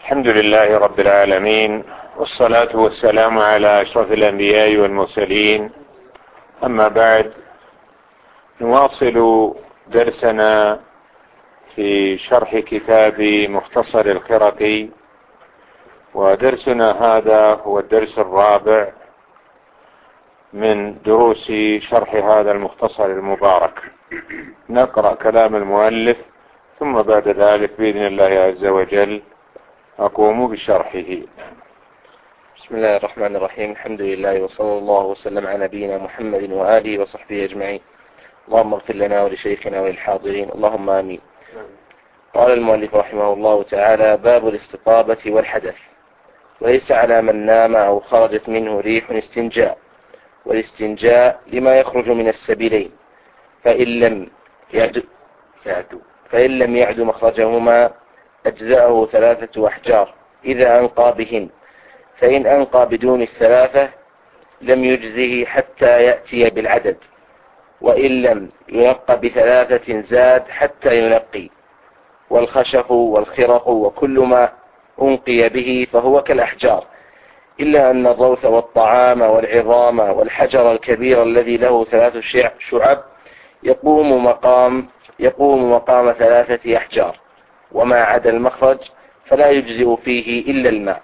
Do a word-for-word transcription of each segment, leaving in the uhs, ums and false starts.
الحمد لله رب العالمين، والصلاة والسلام على أشرف الأنبياء والمرسلين. أما بعد، نواصل درسنا في شرح كتاب مختصر الخرقي، ودرسنا هذا هو الدرس الرابع من دروس شرح هذا المختصر المبارك. نقرأ كلام المؤلف، ثم بعد ذلك بإذن الله عز وجل أقوم بشرحه. بسم الله الرحمن الرحيم. الحمد لله وصلى الله وسلم على نبينا محمد وآله وصحبه أجمعين. اللهم اغفر لنا ولشيخنا وللحاضرين، اللهم آمين. قال المؤلف رحمه الله تعالى: باب الاستطابة والحدث. وليس على من نام أو خرجت منه ريح استنجاء، والاستنجاء لما يخرج من السبيلين، فإن لم يعد فإن لم يعد مخرجهما أجزأه ثلاثة أحجار إذا أنقى بهن، فإن أنقى بدون الثلاثة لم يجزه حتى يأتي بالعدد، وإن لم ينقى بثلاثة زاد حتى ينقي. والخشف والخرق وكل ما أنقي به فهو كالأحجار، إلا أن الروث والطعام والعظام والحجر الكبير الذي له ثلاث شعب يقوم مقام يقوم مقام ثلاثة أحجار، وما عدا المخرج فلا يجزئ فيه إلا الماء.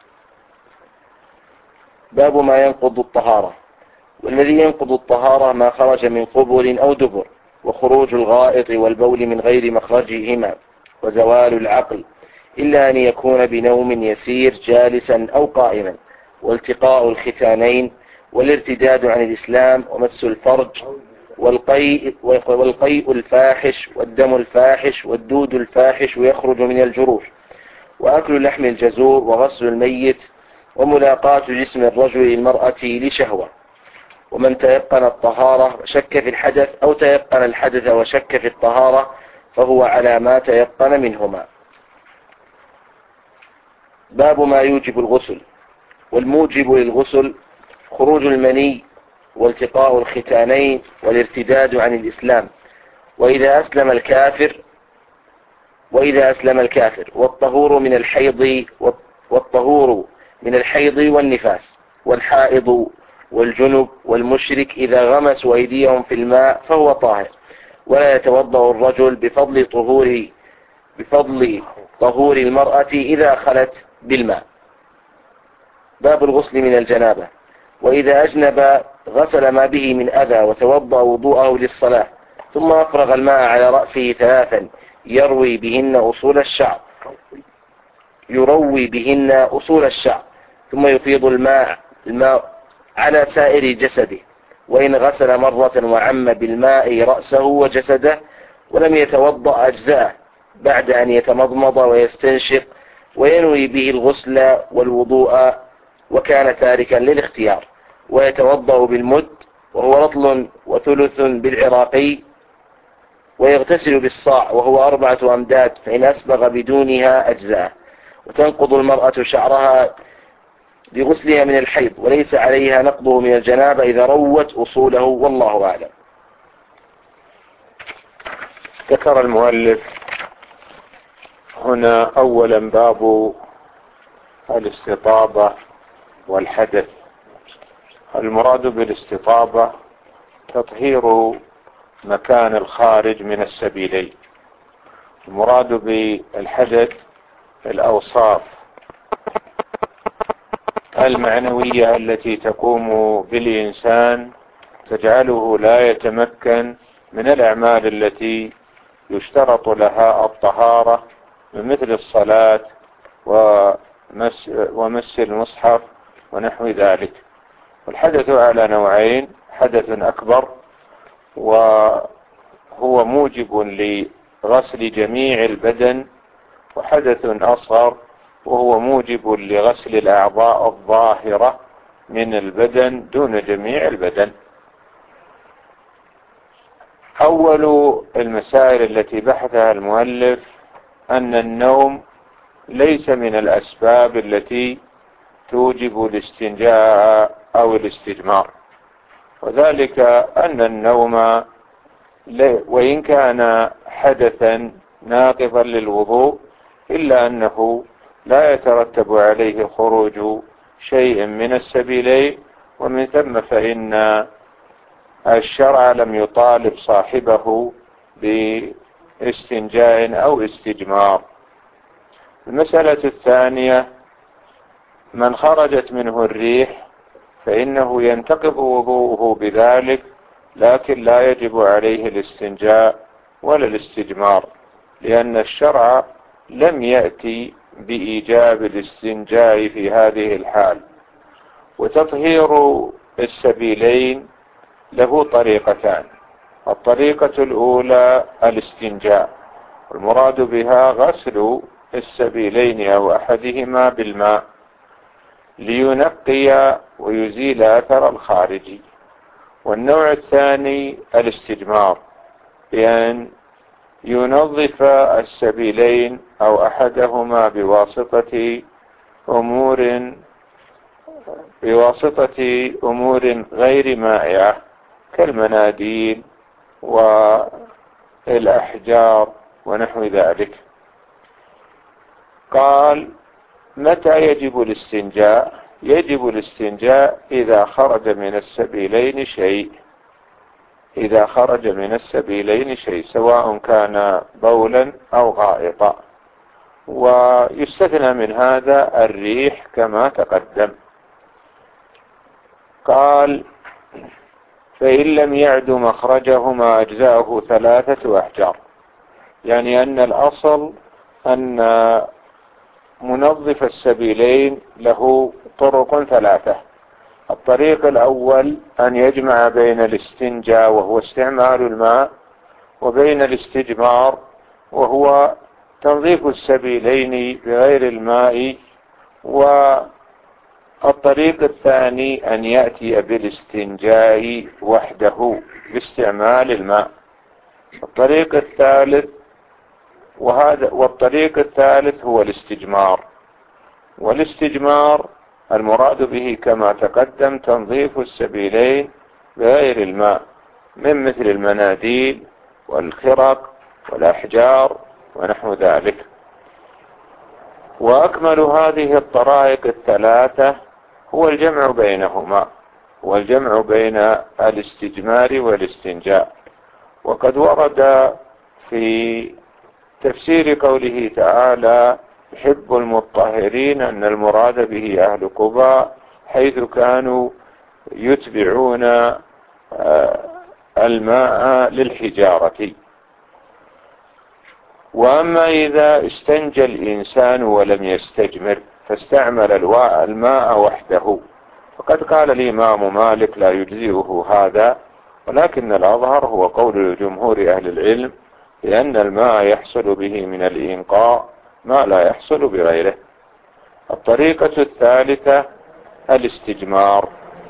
باب ما ينقض الطهارة. والذي ينقض الطهارة ما خرج من قبل أو دبر، وخروج الغائط والبول من غير مخرجهما، وزوال العقل إلا أن يكون بنوم يسير جالسا أو قائما، والتقاء الختانين، والارتداد عن الإسلام، ومس الفرج، والقيء, والقيء الفاحش، والدم الفاحش، والدود الفاحش ويخرج من الجروح، وأكل لحم الجزور، وغسل الميت، وملاقاة جسم الرجل للمرأة لشهوة. ومن تيقن الطهارة وشك في الحدث، أو تيقن الحدث وشك في الطهارة، فهو على ما تيقن منهما. باب ما يوجب الغسل. والموجب للغسل خروج المني، والتقاء الختانين، والارتداد عن الإسلام، وإذا أسلم الكافر وإذا أسلم الكافر والطهور من الحيض والطهور من الحيض والنفاس، والحائض والجنب والمشرك إذا غمسوا أيديهم في الماء فهو طاهر، ولا يتوضأ الرجل بفضل طهور بفضل طهور المرأة إذا خلت بالماء. باب الغسل من الجنابة. وإذا أجنب غسل ما به من أذى، وتوضأ وضوءه للصلاة، ثم أفرغ الماء على رأسه ثلاثا يروي بهن أصول الشعر يروي بهن أصول الشعر ثم يفيض الماء الماء على سائر جسده. وإن غسل مرة وعم بالماء رأسه وجسده ولم يتوضأ أجزاءه بعد أن يتمضمض ويستنشق، وينوي به الغسل والوضوء، وكان تاركا للاختيار. ويتوضأ بالمد، وهو رطل وثلث بالعراقي، ويغتسل بالصاع، وهو أربعة أمداد، فإن أسبغ بدونها أجزاء. وتنقض المرأة شعرها بغسلها من الحيض، وليس عليها نقضه من الجنابة إذا روت أصوله، والله أعلم. ذكر المؤلف هنا أولا باب الاستطابة والحدث. المراد بالاستطابة تطهير مكان الخارج من السبيلين. المراد بالحدث الأوصاف المعنوية التي تقوم بالإنسان تجعله لا يتمكن من الأعمال التي يشترط لها الطهارة، مثل الصلاة ومس, ومس المصحف ونحو ذلك. والحدث على نوعين: حدث أكبر وهو موجب لغسل جميع البدن، وحدث أصغر وهو موجب لغسل الأعضاء الظاهرة من البدن دون جميع البدن. أول المسائل التي بحثها المؤلف أن النوم ليس من الأسباب التي توجب الاستنجاء أو الاستجمار، وذلك أن النوم وإن كان حدثا ناقضا للوضوء إلا أنه لا يترتب عليه خروج شيء من السبيلين، ومن ثم فإن الشرع لم يطالب صاحبه باستنجاء أو استجمار. المسألة الثانية: من خرجت منه الريح فإنه ينتقض وضوءه بذلك، لكن لا يجب عليه الاستنجاء ولا الاستجمار، لأن الشرع لم يأتي بإيجاب الاستنجاء في هذه الحال. وتطهير السبيلين له طريقتان: الطريقة الأولى الاستنجاء، والمراد بها غسل السبيلين أو أحدهما بالماء لينقي ويزيل أثر الخارج. والنوع الثاني الاستجمار، بأن ينظف السبيلين أو أحدهما بواسطة أمور بواسطة أمور غير مائعة كالمناديل والأحجار ونحو ذلك. قال: متى يجب الاستنجاء؟ يجب الاستنجاء إذا خرج من السبيلين شيء إذا خرج من السبيلين شيء سواء كان بولا أو غائطا، ويستثنى من هذا الريح كما تقدم. قال: فإن لم يعد مخرجهما أجزاءه ثلاثة أحجار، يعني أن الأصل أن منظف السبيلين له طرق ثلاثة. الطريق الأول أن يجمع بين الاستنجاء وهو استعمال الماء وبين الاستجمار وهو تنظيف السبيلين بغير الماء. والطريق الثاني أن يأتي بالاستنجاء وحده باستعمال الماء. الطريق الثالث وهذا والطريق الثالث هو الاستجمار. والاستجمار المراد به كما تقدم تنظيف السبيلين بغير الماء من مثل المناديل والخرق والأحجار ونحو ذلك. وأكمل هذه الطرائق الثلاثة هو الجمع بينهما، والجمع بين الاستجمار والاستنجاء. وقد ورد في تفسير قوله تعالى: يحب المطهرين، أن المراد به أهل قباء، حيث كانوا يتبعون الماء للحجارة. وأما إذا استنجى الإنسان ولم يستجمر فاستعمل الماء وحده، فقد قال الإمام مالك: لا يجزئه هذا، ولكن الأظهر هو قول جمهور أهل العلم، لأن الماء يحصل به من الإنقاء ما لا يحصل بغيره. الطريقة الثالثة الاستجمار،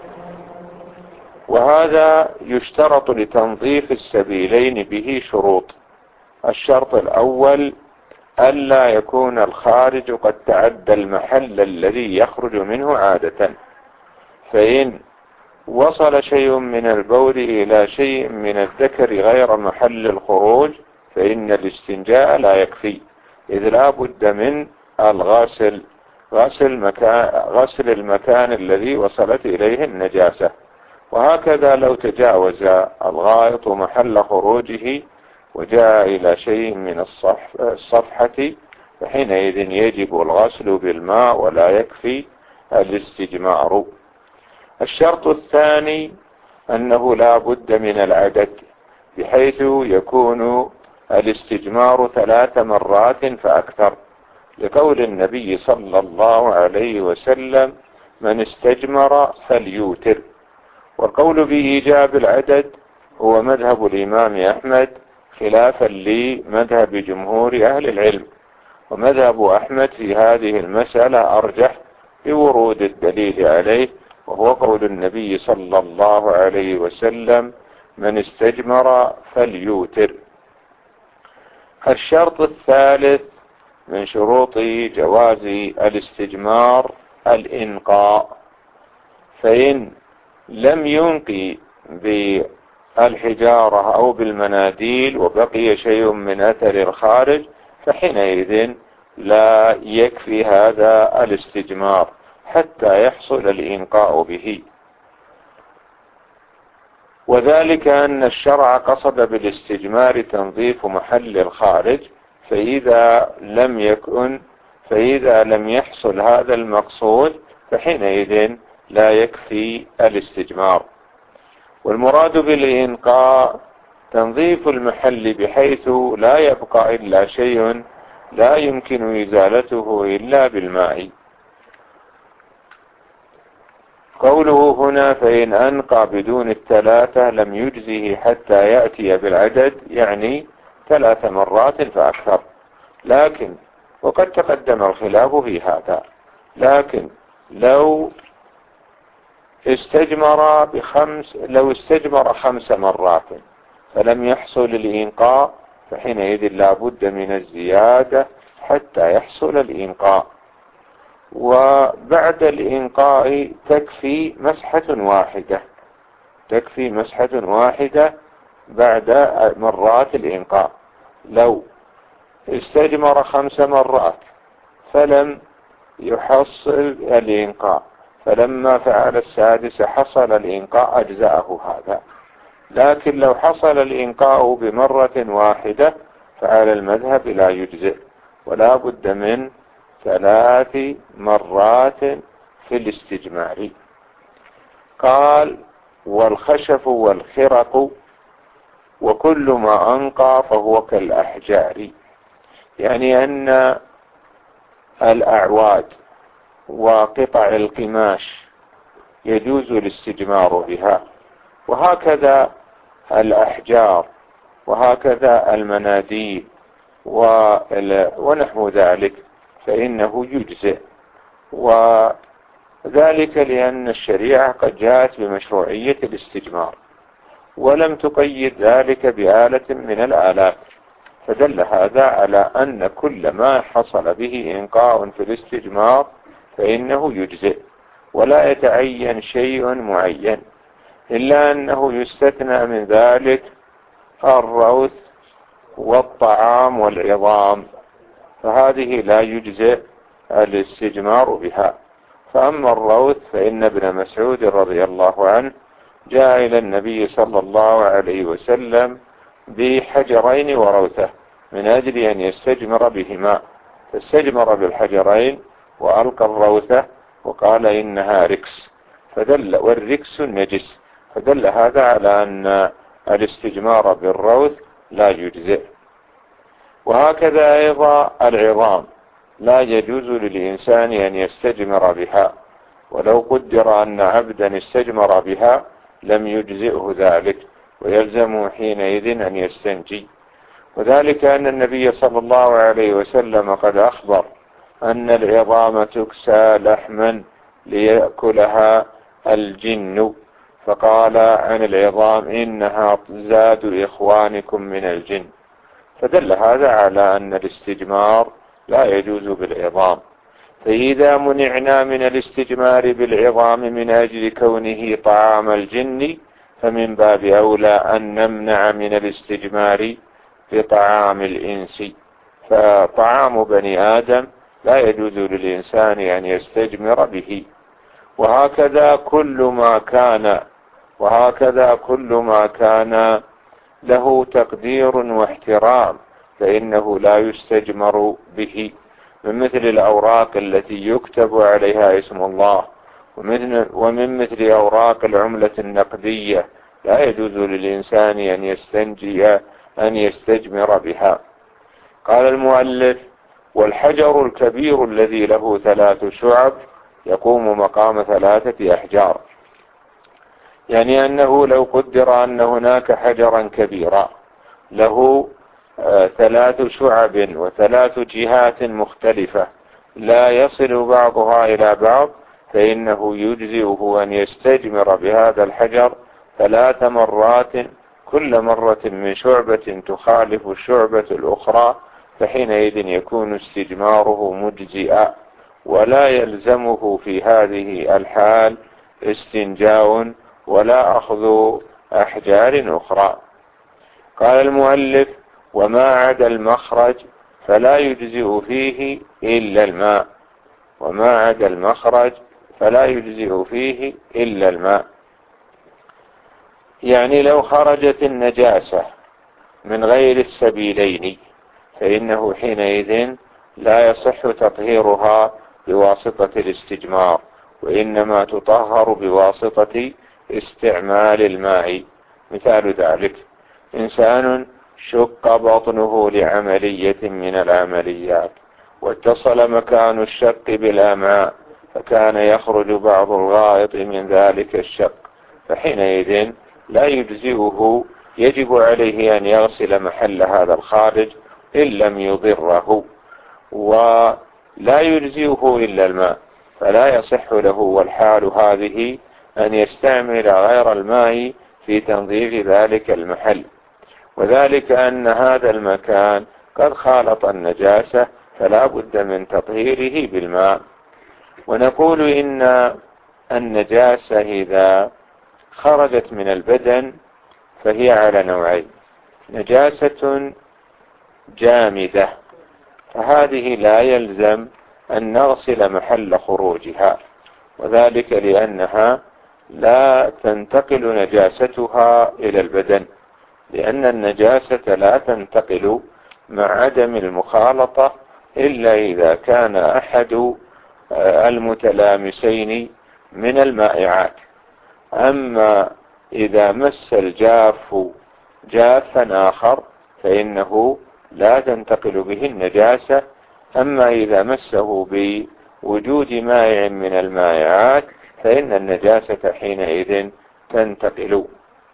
وهذا يشترط لتنظيف السبيلين به شروط. الشرط الأول: ألا يكون الخارج قد تعدى المحل الذي يخرج منه عادة، فإن وصل شيء من البول إلى شيء من الذكر غير محل الخروج فإن الاستنجاء لا يكفي، إذ لا بد من الغسل غسل, مكان غسل المكان الذي وصلت إليه النجاسة. وهكذا لو تجاوز الغائط محل خروجه وجاء إلى شيء من الصف الصفحة فحينئذ يجب الغسل بالماء ولا يكفي الاستجمار. الشرط الثاني أنه لا بد من العدد، بحيث يكون الاستجمار ثلاث مرات فأكثر، لقول النبي صلى الله عليه وسلم: من استجمر فليوتر. والقول بإيجاب العدد هو مذهب الإمام أحمد، خلافا لمذهب جمهور أهل العلم. ومذهب أحمد في هذه المسألة أرجح بورود الدليل عليه، وهو قول النبي صلى الله عليه وسلم: من استجمر فليوتر. الشرط الثالث من شروط جواز الاستجمار الإنقاء، فإن لم ينقي بالحجارة أو بالمناديل وبقي شيء من أثر الخارج فحينئذ لا يكفي هذا الاستجمار حتى يحصل الإنقاء به. وذلك أن الشرع قصد بالاستجمار تنظيف محل الخارج، فإذا لم يكن فإذا لم يحصل هذا المقصود فحينئذ لا يكفي الاستجمار. والمراد بالإنقاء تنظيف المحل بحيث لا يبقى إلا شيء لا يمكن إزالته إلا بالماء. قوله هنا فإن أنقى بدون الثلاثة لم يجزه حتى يأتي بالعدد، يعني ثلاث مرات فأكثر. لكن وقد تقدم الخلاف في هذا، لكن لو استجمر بخمس لو استجمر خمس مرات فلم يحصل الإنقاء فحينئذ لا بد من الزيادة حتى يحصل الإنقاء. وبعد الإنقاء تكفي مسحة واحدة تكفي مسحة واحدة بعد مرات الإنقاء. لو استجمر خمس مرات فلم يحصل الإنقاء، فلما فعل السادس حصل الإنقاء أجزأه هذا. لكن لو حصل الإنقاء بمرة واحدة فعلى المذهب لا يجزئ، ولا بد من ثلاث مرات في الاستجمار. قال والخشف والخرق وكل ما أنقى فهو كالأحجار، يعني أن الأعواد وقطع القماش يجوز الاستجمار بها، وهكذا الأحجار، وهكذا المناديل ونحو ذلك فإنه يجزئ. وذلك لأن الشريعة قد جاءت بمشروعية الاستجمار ولم تقيد ذلك بآلة من الآلات، فدل هذا على أن كل ما حصل به إنقاء في الاستجمار فإنه يجزئ، ولا يتعين شيء معين، إلا أنه يستثنى من ذلك الروث والطعام والعظام، فهذه لا يجزئ الاستجمار بها. فأما الروث فإن ابن مسعود رضي الله عنه جاء إلى النبي صلى الله عليه وسلم بحجرين وروثة من أجل أن يستجمر بهما، فاستجمر بالحجرين وألقى الروثة وقال إنها ركس، فدل والركس النجس، فدل هذا على أن الاستجمار بالروث لا يجزئ. وهكذا أيضا العظام لا يجوز للإنسان أن يستجمر بها، ولو قدر أن عبدا استجمر بها لم يجزئه ذلك، ويلزم حينئذ أن يستنجي. وذلك أن النبي صلى الله عليه وسلم قد أخبر أن العظام تكسى لحما ليأكلها الجن، فقال عن العظام إنها زاد إخوانكم من الجن، فدل هذا على أن الاستجمار لا يجوز بالعظام. فإذا منعنا من الاستجمار بالعظام من أجل كونه طعام الجن فمن باب أولى أن نمنع من الاستجمار بطعام الإنس، فطعام بني آدم لا يجوز للإنسان أن يستجمر به. وهكذا كل ما كان وهكذا كل ما كان له تقدير واحترام فإنه لا يستجمر به، من مثل الأوراق التي يكتب عليها اسم الله، ومن, ومن مثل أوراق العملة النقدية لا يجوز للإنسان أن يستنجي أن يستجمر بها. قال المؤلف والحجر الكبير الذي له ثلاث شعب يقوم مقام ثلاثة أحجار، يعني أنه لو قدر أن هناك حجرا كبيرا له آه ثلاث شعب وثلاث جهات مختلفة لا يصل بعضها إلى بعض، فإنه يجزئه أن يستجمر بهذا الحجر ثلاث مرات، كل مرة من شعبة تخالف الشعبة الأخرى، فحينئذ يكون استجماره مجزئا، ولا يلزمه في هذه الحال استنجاء ولا أخذ أحجار أخرى. قال المؤلف وما عدا المخرج فلا يجزئ فيه إلا الماء، وما عدا المخرج فلا يجزئ فيه إلا الماء. يعني لو خرجت النجاسة من غير السبيلين فإنه حينئذ لا يصح تطهيرها بواسطة الاستجمار، وإنما تطهر بواسطة استعمال الماء. مثال ذلك: إنسان شق بطنه لعملية من العمليات، واتصل مكان الشق بالأمعاء، فكان يخرج بعض الغائط من ذلك الشق، فحينئذ لا يجزئه، يجب عليه أن يغسل محل هذا الخارج إن لم يضره، ولا يجزئه إلا الماء، فلا يصح له والحال هذه أن يستعمل غير الماء في تنظيف ذلك المحل، وذلك أن هذا المكان قد خالط النجاسة فلا بد من تطهيره بالماء. ونقول إن النجاسة إذا خرجت من البدن فهي على نوعين: نجاسة جامدة، فهذه لا يلزم أن نغسل محل خروجها، وذلك لأنها لا تنتقل نجاستها إلى البدن، لأن النجاسة لا تنتقل مع عدم المخالطة إلا إذا كان أحد المتلامسين من المائعات. أما إذا مس الجاف جافا آخر فإنه لا تنتقل به النجاسة، أما إذا مسه بوجود مائع من المائعات فإن النجاسة حينئذ تنتقل.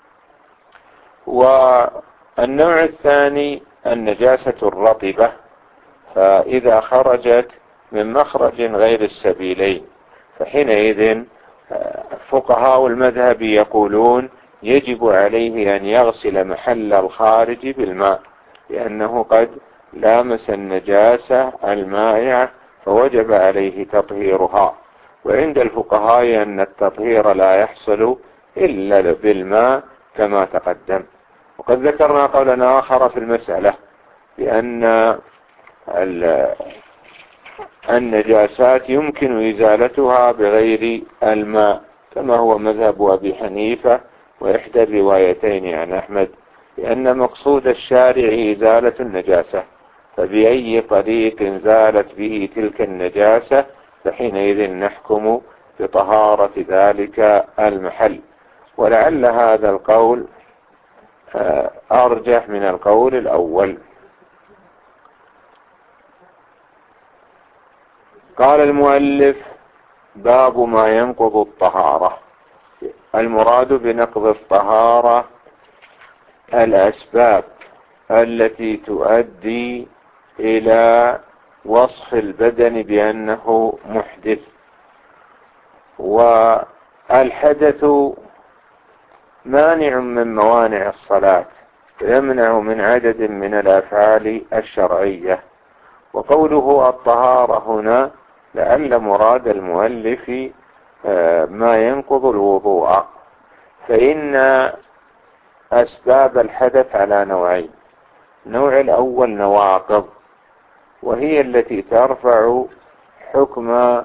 والنوع الثاني النجاسة الرطبة، فإذا خرجت من مخرج غير السبيلين فحينئذ فقهاء المذهب يقولون يجب عليه أن يغسل محل الخارج بالماء، لأنه قد لامس النجاسة المائعة فوجب عليه تطهيرها. وعند الفقهاء أن التطهير لا يحصل إلا بالماء كما تقدم. وقد ذكرنا قولا آخر في المسألة بأن النجاسات يمكن إزالتها بغير الماء، كما هو مذهب أبي حنيفة وإحدى الروايتين عن أحمد، لأن مقصود الشارع إزالة النجاسة، فبأي طريق زالت به تلك النجاسة فحينئذ نحكم بطهارة ذلك المحل. ولعل هذا القول أرجح من القول الأول. قال المؤلف: باب ما ينقض الطهارة. المراد بنقض الطهارة الأسباب التي تؤدي إلى وصف البدن بأنه محدث. والحدث مانع من موانع الصلاة، يمنع من عدد من الأفعال الشرعية. وقوله الطهارة هنا لعل مراد المؤلف ما ينقض الوضوء، فإن أسباب الحدث على نوعين: النوع الأول نواقض، وهي التي ترفع حكم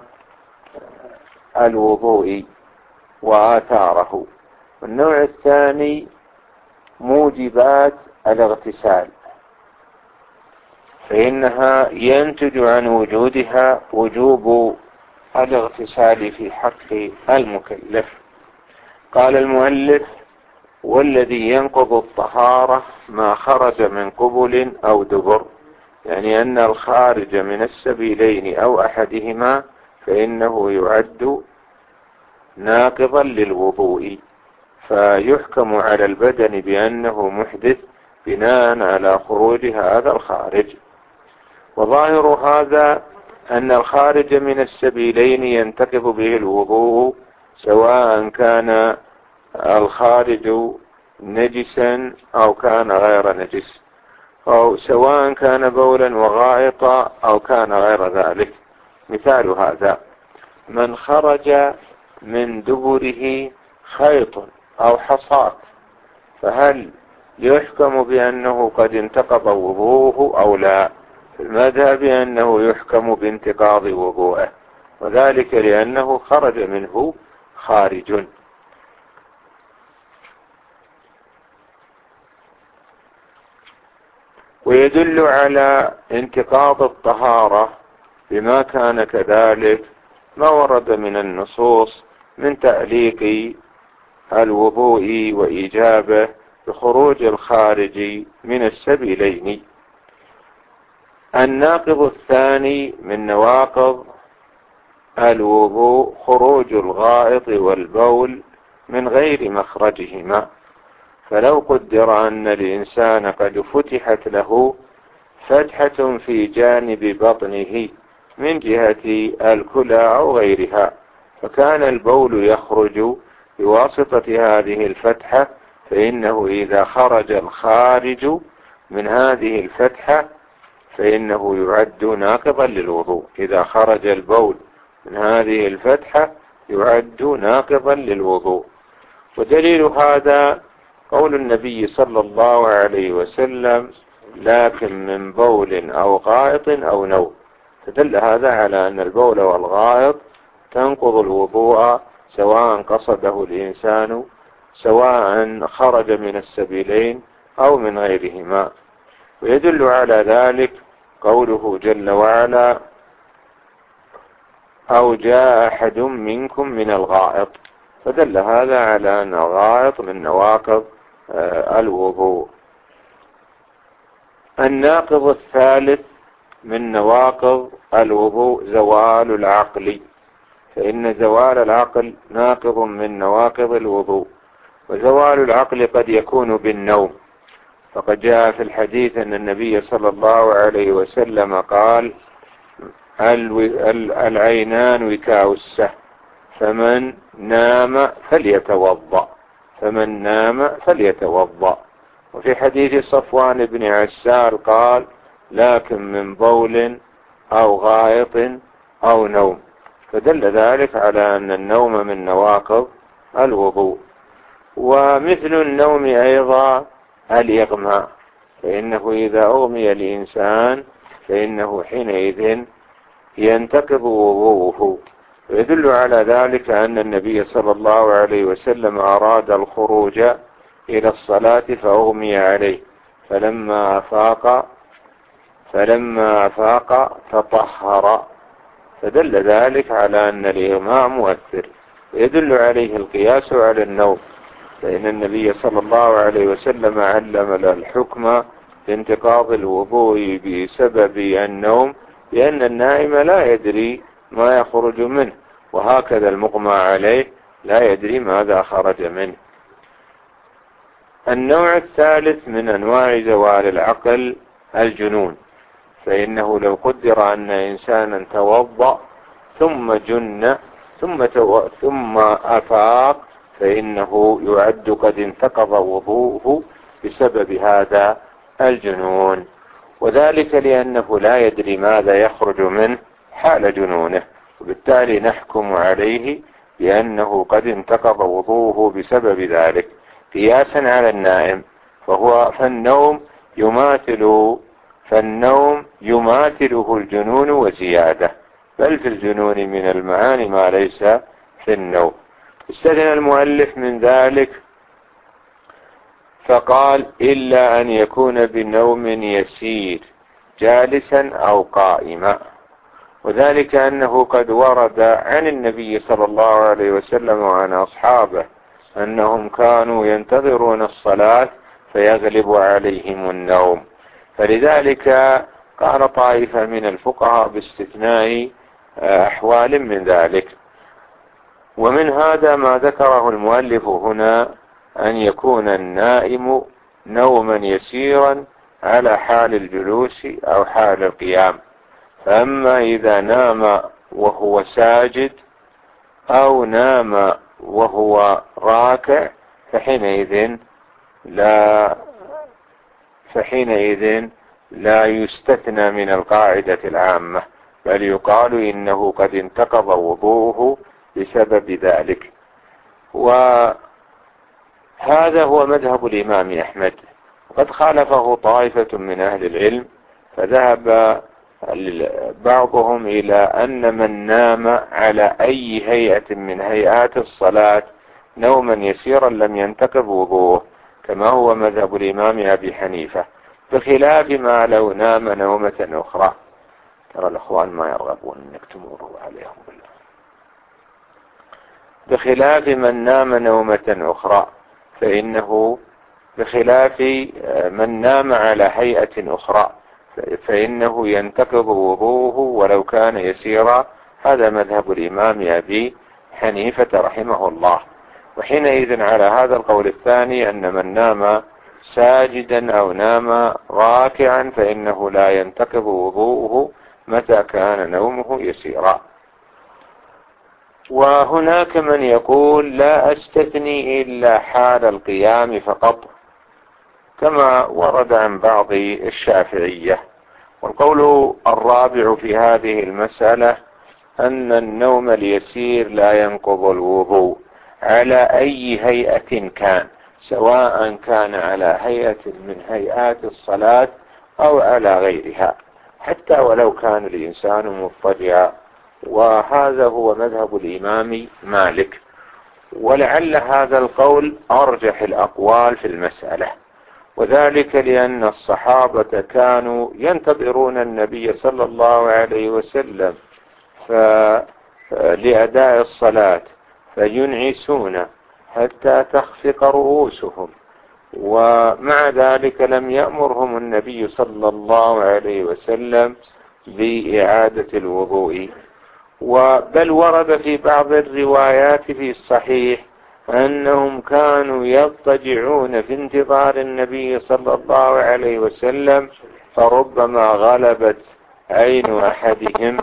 الوضوء وآثاره. والنوع الثاني موجبات الاغتسال، فإنها ينتج عن وجودها وجوب الاغتسال في حق المكلف. قال المؤلف: والذي ينقض الطهارة ما خرج من قبل أو دبر، يعني أن الخارج من السبيلين أو أحدهما فإنه يعد ناقضا للوضوء، فيحكم على البدن بأنه محدث بناء على خروج هذا الخارج. وظاهر هذا أن الخارج من السبيلين ينتقض به الوضوء، سواء كان الخارج نجسا أو كان غير نجس، أو سواء كان بولا وغائطا أو كان غير ذلك. مثال هذا: من خرج من دبره خيط أو حصاة، فهل يحكم بأنه قد انتقض وضوءه أو لا؟ في المذهب أنه يحكم بانتقاض وضوءه، وذلك لأنه خرج منه خارج. ويدل على انتقاض الطهارة بما كان كذلك ما ورد من النصوص من تعليق الوضوء وإيجابه بخروج الخارج من السبيلين. الناقض الثاني من نواقض الوضوء خروج الغائط والبول من غير مخرجهما، فلو قدر أن الإنسان قد فتحت له فتحة في جانب بطنه من جهة الكلى أو غيرها، فكان البول يخرج بواسطة هذه الفتحة، فإنه إذا خرج الخارج من هذه الفتحة فإنه يعد ناقضا للوضوء. إذا خرج البول من هذه الفتحة يعد ناقضا للوضوء. ودليل هذا قول النبي صلى الله عليه وسلم: لكن من بول أو غائط أو نوم. فدل هذا على أن البول والغائط تنقض الوضوء سواء قصده الإنسان، سواء خرج من السبيلين أو من غيرهما. ويدل على ذلك قوله جل وعلا: أو جاء أحد منكم من الغائط. فدل هذا على أن الغائط من نواقض الوضوء. الناقض الثالث من نواقض الوضوء زوال العقل، فإن زوال العقل ناقض من نواقض الوضوء. وزوال العقل قد يكون بالنوم، فقد جاء في الحديث أن النبي صلى الله عليه وسلم قال: العينان وكاء السهم، فمن نام فليتوضأ فمن نام فليتوضأ. وفي حديث صفوان بن عسال قال: لكن من بول أو غائط أو نوم. فدل ذلك على أن النوم من نواقض الوضوء. ومثل النوم أيضا الإغماء، فإنه إذا أغمي الإنسان فإنه حينئذ ينتقض وضوءه. ويدل على ذلك أن النبي صلى الله عليه وسلم أراد الخروج إلى الصلاة فأغمي عليه، فلما أفاق فلما أفاق تطهر، فدل ذلك على أن الإغماء مؤثر. يدل عليه القياس على النوم، فإن النبي صلى الله عليه وسلم علم الحكم بانتقاض الوضوء بسبب النوم، لأن النائم لا يدري ما يخرج منه، وهكذا المغمى عليه لا يدري ماذا خرج منه. النوع الثالث من أنواع زوال العقل الجنون، فإنه لو قدر أن إنسانا توضأ ثم جن ثم, تو... ثم أفاق فإنه يعد قد انتقض وضوءه بسبب هذا الجنون، وذلك لأنه لا يدري ماذا يخرج منه حال جنونه، وبالتالي نحكم عليه بأنه قد انتقض وضوءه بسبب ذلك قياسا على النائم. فهو فالنوم يماثل فالنوم يماثله الجنون وزيادة، بل في الجنون من المعاني ما ليس في النوم. استثنى المؤلف من ذلك فقال: إلا أن يكون بنوم يسير جالسا أو قائما، وذلك أنه قد ورد عن النبي صلى الله عليه وسلم وعن أصحابه أنهم كانوا ينتظرون الصلاة فيغلب عليهم النوم، فلذلك قال طائفة من الفقهاء باستثناء أحوال من ذلك. ومن هذا ما ذكره المؤلف هنا، أن يكون النائم نوما يسيرا على حال الجلوس أو حال القيام. فأما إذا نام وهو ساجد أو نام وهو راكع فحينئذ لا فحينئذ لا يستثنى من القاعدة العامة، بل يقال إنه قد انتقض وضوءه بسبب ذلك. وهذا هو مذهب الإمام أحمد، وقد خالفه طائفة من أهل العلم فذهب بعضهم إلى أن من نام على أي هيئة من هيئات الصلاة نوما يسيرا لم ينتقض وضوءه، كما هو مذهب الإمام أبي حنيفة، بخلاف ما لو نام نومة أخرى. ترى الأخوان ما يرغبون أنك تمروا عليهم بالله. بخلاف من نام نومة أخرى فإنه بخلاف من نام على هيئة أخرى فإنه ينتقض وضوءه ولو كان يسيرا. هذا مذهب الإمام أبي حنيفة رحمه الله. وحينئذ على هذا القول الثاني أن من نام ساجدا أو نام راكعا فإنه لا ينتقض وضوءه متى كان نومه يسيرا. وهناك من يقول لا أستثني إلا حال القيام فقط، كما ورد عن بعض الشافعية. والقول الرابع في هذه المسألة أن النوم اليسير لا ينقض الوضوء على أي هيئة كان، سواء كان على هيئة من هيئات الصلاة أو على غيرها، حتى ولو كان الإنسان مضطجعا. وهذا هو مذهب الإمام مالك، ولعل هذا القول أرجح الأقوال في المسألة، وذلك لأن الصحابة كانوا ينتظرون النبي صلى الله عليه وسلم لأداء الصلاة فينعسون حتى تخفق رؤوسهم، ومع ذلك لم يأمرهم النبي صلى الله عليه وسلم بإعادة الوضوء. وبل ورد في بعض الروايات في الصحيح أنهم كانوا يضطجعون في انتظار النبي صلى الله عليه وسلم، فربما غلبت عين أحدهم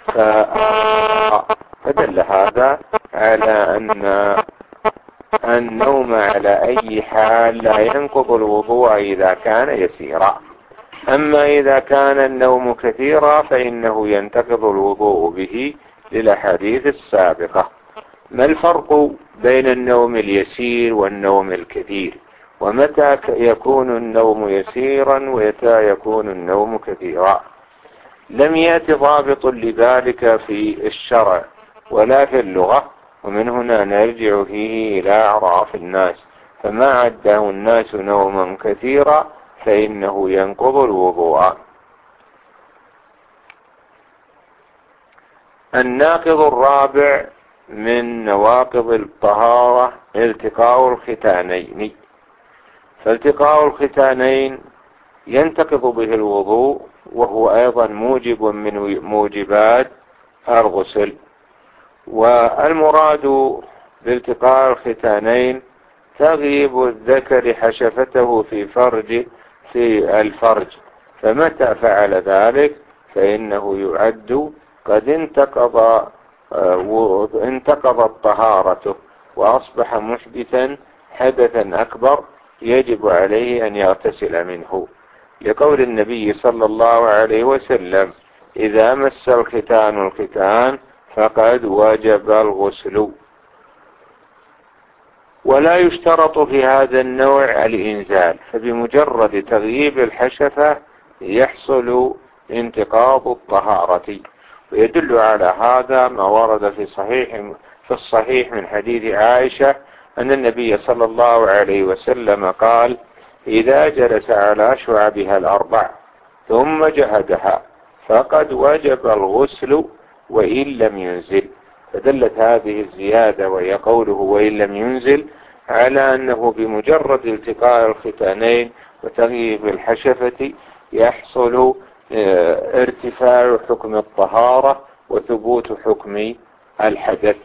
فدل هذا على أن النوم على أي حال لا ينقض الوضوء إذا كان يسيرا. أما إذا كان النوم كثيرا فإنه ينتقض الوضوء به للأحاديث السابقة. ما الفرق بين النوم اليسير والنوم الكثير؟ ومتى يكون النوم يسيرا ومتى يكون النوم كثيرا؟ لم يأت ضابط لذلك في الشرع ولا في اللغة، ومن هنا نرجع فيه إلى أعراف الناس. فما عده الناس نوما كثيرا فإنه ينقض الوضوء. الناقض الرابع من نواقض الطهارة التقاء الختانين. فالتقاء الختانين ينتقض به الوضوء، وهو أيضا موجب من موجبات الغسل. والمراد بالتقاء الختانين تغيب الذكر حشفته في فرج في الفرج، فمتى فعل ذلك فإنه يعد قد انتقض انتقضت طهارته وأصبح محدثا حدثا أكبر يجب عليه أن يغتسل منه، لقول النبي صلى الله عليه وسلم: إذا مس الختان الختان فقد وجب الغسل. ولا يشترط في هذا النوع الإنزال، فبمجرد تغييب الحشفة يحصل انتقاض الطهارة. ويدل على هذا ما ورد في صحيح في الصحيح من حديث عائشة أن النبي صلى الله عليه وسلم قال: إذا جلس على شعبها الأربع ثم جهدها فقد وجب الغسل وإن لم ينزل. فدلت هذه الزيادة وهي قوله وإن لم ينزل على أنه بمجرد التقاء الختانين وتغييب الحشفة يحصل ارتفاع حكم الطهارة وثبوت حكم الحدث.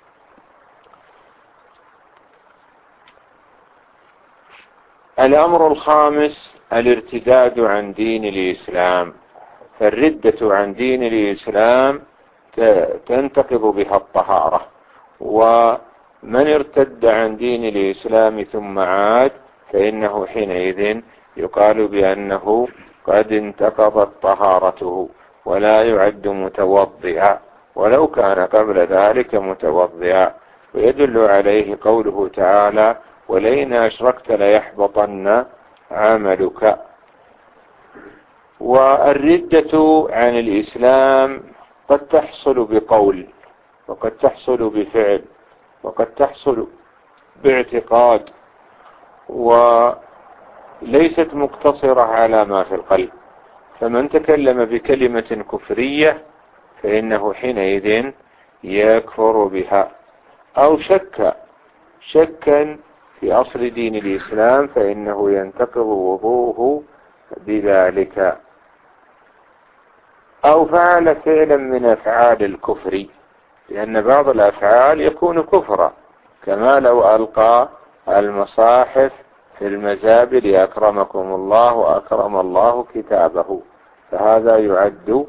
الأمر الخامس الارتداد عن دين الإسلام. فالردة عن دين الإسلام تنتقض بها الطهارة، ومن ارتد عن دين الإسلام ثم عاد فإنه حينئذ يقال بأنه قد انتقضت طهارته ولا يعد متوضئا ولو كان قبل ذلك متوضئا. ويدل عليه قوله تعالى: ولئن أشركت ليحبطن عملك. والردة عن الإسلام قد تحصل بقول، وقد تحصل بفعل، وقد تحصل باعتقاد، وليست مقتصرة على ما في القلب. فمن تكلم بكلمة كفرية فإنه حينئذ يكفر بها، أو شك شكا في أصل دين الإسلام فإنه ينتقض وضوءه بذلك، أو فعل فعلا من أفعال الكفر، لأن بعض الأفعال يكون كفرا، كما لو ألقى المصاحف في المزابل أكرمكم الله وأكرم الله كتابه، فهذا يعد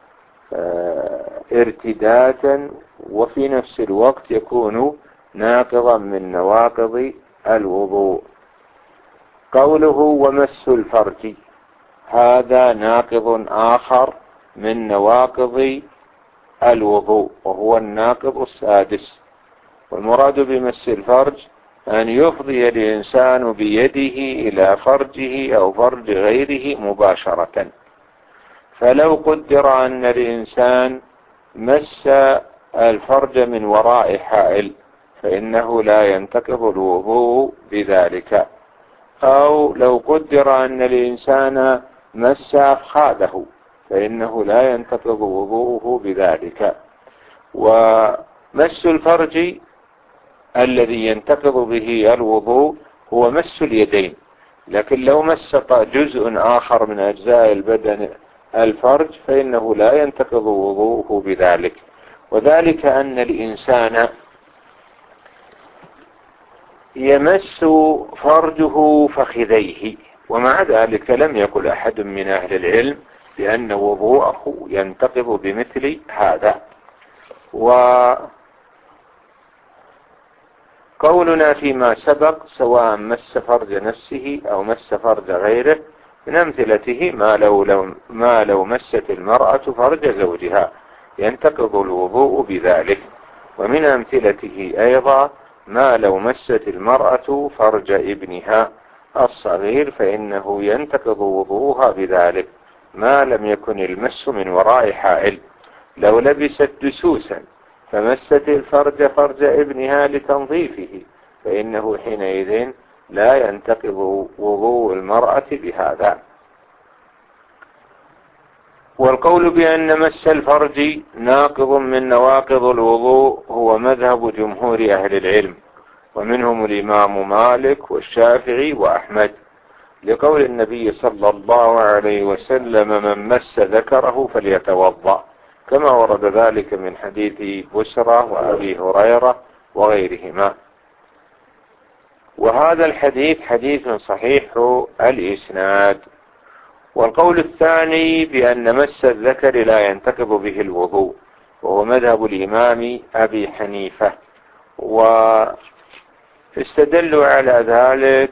ارتدادا، وفي نفس الوقت يكون ناقضا من نواقض الوضوء. قوله ومس الفرج، هذا ناقض آخر من نواقض الوضوء، وهو الناقض السادس. والمراد بمس الفرج أن يفضي الإنسان بيده إلى فرجه أو فرج غيره مباشرة. فلو قدر أن الإنسان مس الفرج من وراء حائل فإنه لا ينتقض الوضوء بذلك، أو لو قدر أن الإنسان مس أفخاذه فإنه لا ينتقض وضوءه بذلك. ومس الفرج الذي ينتقض به الوضوء هو مس اليدين، لكن لو مس جزء آخر من أجزاء البدن الفرج فإنه لا ينتقض وضوءه بذلك. وذلك أن الإنسان يمس فرجه فخذيه، ومع ذلك لم يقل أحد من أهل العلم بأن وضوءه ينتقض بمثل هذا. وقولنا فيما سبق سواء مس فرج نفسه أو مس فرج غيره، من أمثلته ما لو, لو, ما لو مست المرأة فرج زوجها ينتقض الوضوء بذلك. ومن أمثلته أيضا ما لو مست المرأة فرج ابنها الصغير فإنه ينتقض وضوءها بذلك، ما لم يكن المس من وراء حائل. لو لبست دسوسا فمست الفرج فرج ابنها لتنظيفه فإنه حينئذ لا ينتقض وضوء المرأة بهذا. والقول بأن مس الفرج ناقض من نواقض الوضوء هو مذهب جمهور أهل العلم، ومنهم الإمام مالك والشافعي وأحمد، لقول النبي صلى الله عليه وسلم من مس ذكره فليتوضأ، كما ورد ذلك من حديث بسرة وأبي هريرة وغيرهما. وهذا الحديث حديث صحيح الإسناد. والقول الثاني بأن مس الذكر لا ينتقض به الوضوء، وهو مذهب الإمام أبي حنيفة، واستدلوا على ذلك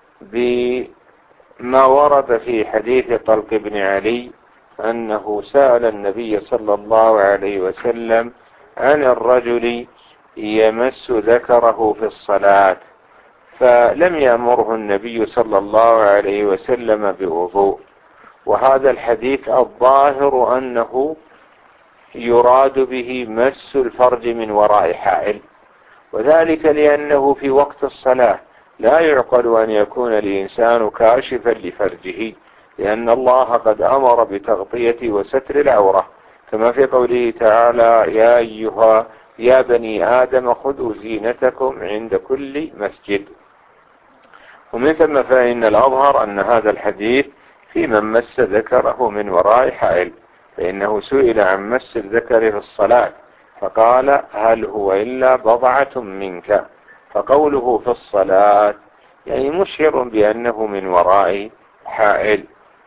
بما ورد في حديث طلق بن علي أنه سأل النبي صلى الله عليه وسلم عن الرجل يمس ذكره في الصلاة، فلم يأمره النبي صلى الله عليه وسلم بوضوء. وهذا الحديث الظاهر أنه يراد به مس الفرج من وراء حائل، وذلك لأنه في وقت الصلاة لا يعقل أن يكون الإنسان كاشفا لفرجه، لأن الله قد أمر بتغطية وستر العورة، كما في قوله تعالى يا أيها يا بني آدم خذوا زينتكم عند كل مسجد. ومن ثم فإن الأظهر أن هذا الحديث في من مس ذكره من وراء حائل، فإنه سئل عن مس الذكر في الصلاة فقال هل هو إلا بضعة منك، فقوله في الصلاة يعني مشير بأنه من وراء حائل.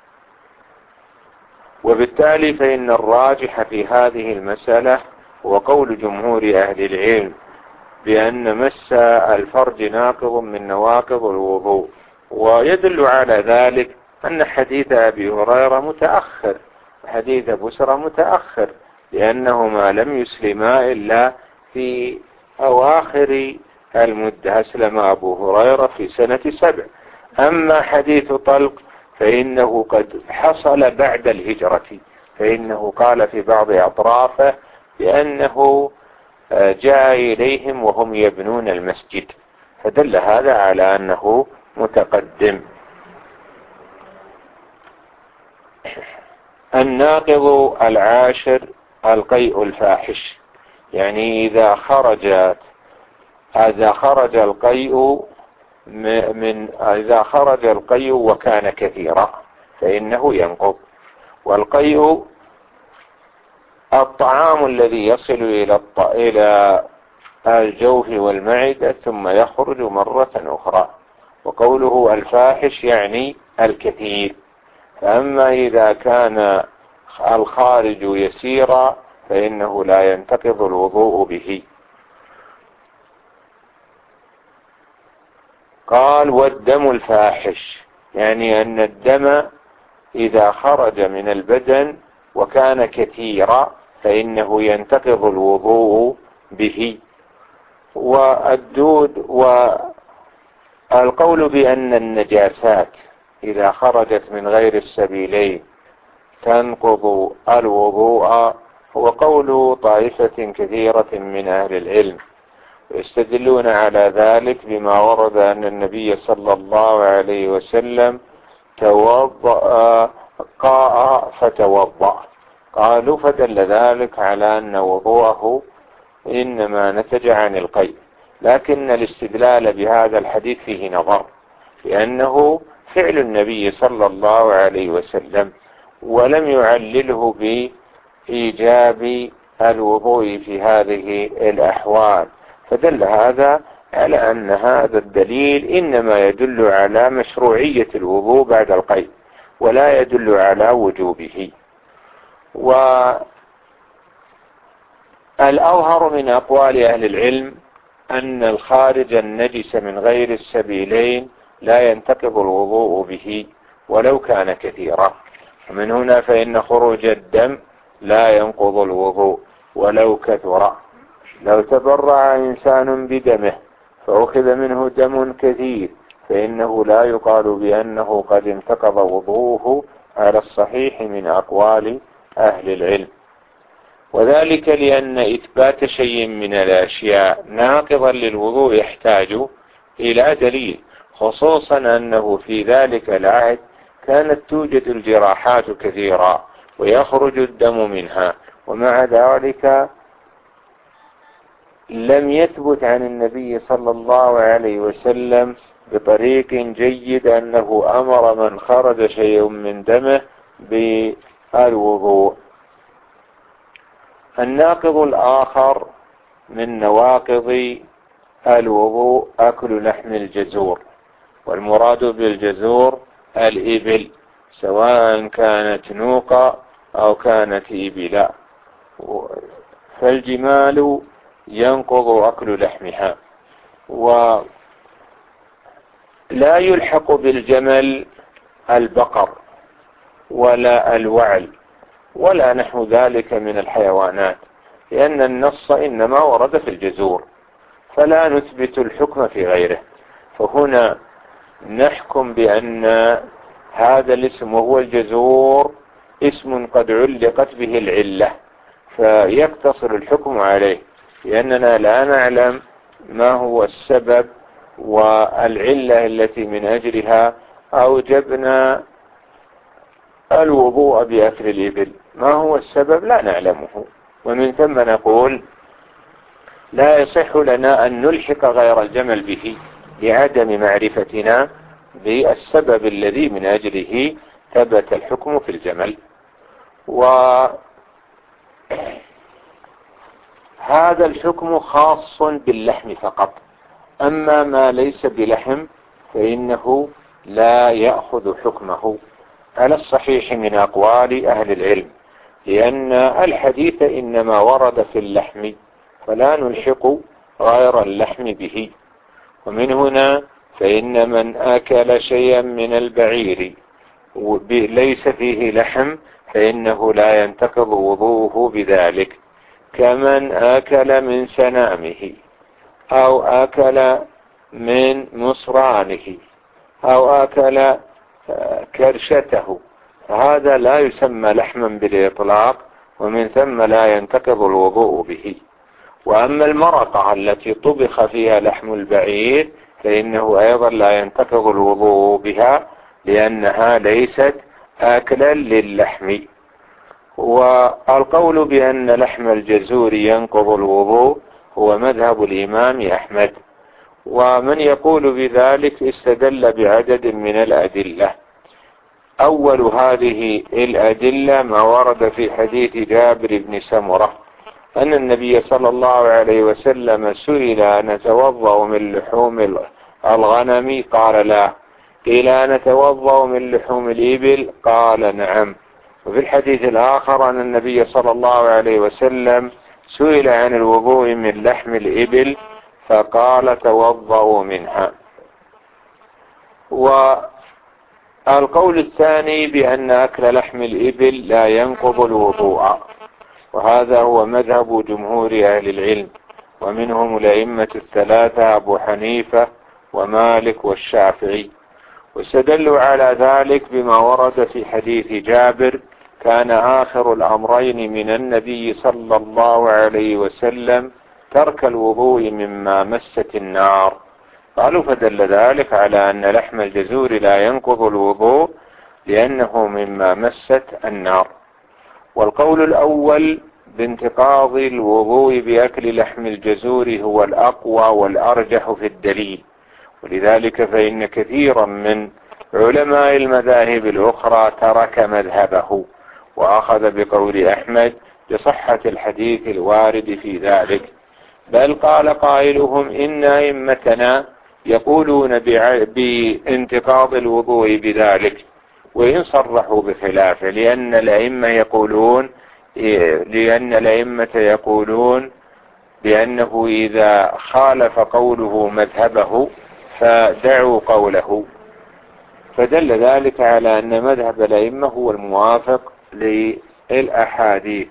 وبالتالي فإن الراجح في هذه المسألة وقول جمهور أهل العلم بأن مس الفرج ناقض من نواقض الوضوء. ويدل على ذلك أن حديث أبي هريرة متأخر وحديث بسرة متأخر، لأنهما لم يسلما إلا في أواخر المدة، أسلم أبو هريرة في سنة سبع. أما حديث طلق فإنه قد حصل بعد الهجرة، فإنه قال في بعض أطرافه بأنه جاء إليهم وهم يبنون المسجد، فدل هذا على أنه متقدم. الناقض العاشر القيء الفاحش، يعني إذا خرجت إذا خرج القيء من إذا خرج القيء وكان كثيرا فإنه ينقض. والقيء الطعام الذي يصل إلى الط... إلى الجوف والمعدة ثم يخرج مرة أخرى، وقوله الفاحش يعني الكثير. فأما إذا كان الخارج يسيرا فإنه لا ينتقض الوضوء به. قال والدم الفاحش، يعني أن الدم إذا خرج من البدن وكان كثيرا فإنه ينتقض الوضوء به. والدود والقول بأن النجاسات إذا خرجت من غير السبيلين تنقض الوضوء هو قول طائفة كثيرة من أهل العلم، ويستدلون على ذلك بما ورد أن النبي صلى الله عليه وسلم توضأ قاء فتوضأ، قالوا فدل ذلك على أن وضوءه إنما نتج عن القيء. لكن الاستدلال بهذا الحديث فيه نظر، لأنه فعل النبي صلى الله عليه وسلم ولم يعلله بإيجاب الوضوء في هذه الأحوال، فدل هذا على أن هذا الدليل إنما يدل على مشروعية الوضوء بعد القيء ولا يدل على وجوبه. والأظهر من أقوال أهل العلم أن الخارج النجس من غير السبيلين لا ينتقض الوضوء به ولو كان كثيرا، ومن هنا فإن خروج الدم لا ينقض الوضوء ولو كثر. لو تبرع إنسان بدمه فأخذ منه دم كثير فإنه لا يقال بأنه قد انتقض وضوءه على الصحيح من أقوال أهل العلم، وذلك لأن إثبات شيء من الأشياء ناقضا للوضوء يحتاج إلى دليل، خصوصا أنه في ذلك العهد كانت توجد الجراحات كثيرة ويخرج الدم منها، ومع ذلك لم يثبت عن النبي صلى الله عليه وسلم بطريق جيد أنه أمر من خرج شيء من دمه بالوضوء. الناقض الآخر من نواقض الوضوء أكل لحم الجزور، والمراد بالجزور الإبل سواء كانت نوقة أو كانت إبلا، فالجمال ينقض أكل لحمها. ولا يلحق بالجمل البقر ولا الوعل ولا نحو ذلك من الحيوانات، لأن النص إنما ورد في الجزور، فلا نثبت الحكم في غيره. فهنا نحكم بأن هذا الاسم وهو الجزور اسم قد علقت به العلة، فيقتصر الحكم عليه، لأننا لا نعلم ما هو السبب والعلة التي من أجلها أوجبنا الوضوء بأكل الإبل، ما هو السبب لا نعلمه، ومن ثم نقول لا يصح لنا أن نلحق غير الجمل به لعدم معرفتنا بالسبب الذي من أجله ثبت الحكم في الجمل. وهذا الحكم خاص باللحم فقط، أما ما ليس بلحم فإنه لا يأخذ حكمه على الصحيح من أقوال أهل العلم، لأن الحديث إنما ورد في اللحم فلا نلحق غير اللحم به. ومن هنا فإن من أكل شيئا من البعير ليس فيه لحم فإنه لا ينتقض وضوءه بذلك، كمن أكل من سنامه أو أكل من مصرانه أو أكل كرشته، فهذا لا يسمى لحما بالإطلاق، ومن ثم لا ينتقض الوضوء به. وأما المرقة التي طبخ فيها لحم البعير فإنه أيضا لا ينتقض الوضوء بها، لأنها ليست آكلا للحم. والقول بأن لحم الجزور ينقض الوضوء هو مذهب الإمام أحمد، ومن يقول بذلك استدل بعدد من الأدلة. أول هذه الأدلة ما ورد في حديث جابر بن سمرة أن النبي صلى الله عليه وسلم سئل أنتوضأ من لحوم الغنم؟ قال لا. قيل أنتوضأ من لحوم الإبل؟ قال نعم. وفي الحديث الآخر أن النبي صلى الله عليه وسلم سئل عن الوضوء من لحم الإبل فقال توضأوا منها. والقول الثاني بأن أكل لحم الإبل لا ينقض الوضوء، وهذا هو مذهب جمهور أهل العلم، ومنهم الأئمة الثلاثة أبو حنيفة ومالك والشافعي، واستدلوا على ذلك بما ورد في حديث جابر كان آخر الأمرين من النبي صلى الله عليه وسلم ترك الوضوء مما مست النار. قالوا فدل ذلك على أن لحم الجزور لا ينقض الوضوء لأنه مما مست النار. والقول الأول بانتقاض الوضوء بأكل لحم الجزور هو الأقوى والأرجح في الدليل، ولذلك فإن كثيرا من علماء المذاهب الأخرى ترك مذهبه وأخذ بقول أحمد بصحة الحديث الوارد في ذلك، بل قال قائلهم إن أئمتنا يقولون بانتقاض الوضوء بذلك وإن صرحوا بخلافه، لأن الأئمة يقولون لأن الأئمة يقولون بأنه إذا خالف قوله مذهبه فدعوا قوله، فدل ذلك على أن مذهب الأئمة هو الموافق للأحاديث.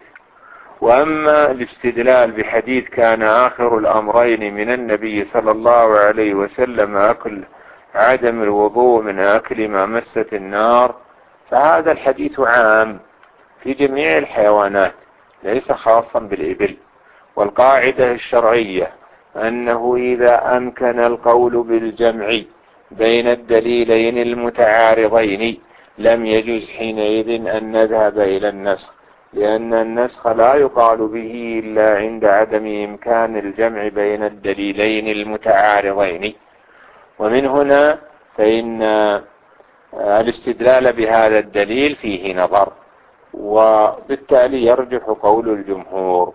وأما الاستدلال بحديث كان آخر الأمرين من النبي صلى الله عليه وسلم أكل عدم الوضوء من أكل ما مست النار، فهذا الحديث عام في جميع الحيوانات ليس خاصا بالإبل. والقاعدة الشرعية أنه إذا أمكن القول بالجمع بين الدليلين المتعارضين لم يجوز حينئذ أن نذهب إلى النسخ، لأن النسخ لا يقال به إلا عند عدم إمكان الجمع بين الدليلين المتعارضين. ومن هنا فإن الاستدلال بهذا الدليل فيه نظر، وبالتالي يرجح قول الجمهور.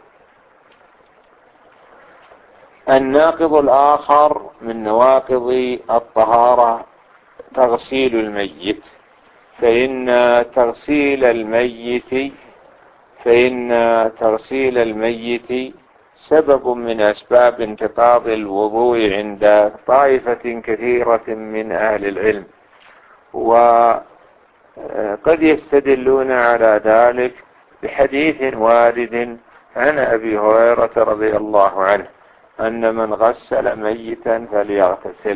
الناقض الآخر من نواقض الطهارة تغسيل الميت، فإن تغسيل الميت فإن تغسيل الميت سبب من أسباب انتقاض الوضوء عند طائفة كثيرة من أهل العلم، وقد يستدلون على ذلك بحديث وارد عن أبي هريرة رضي الله عنه أن من غسل ميتا فليغتسل،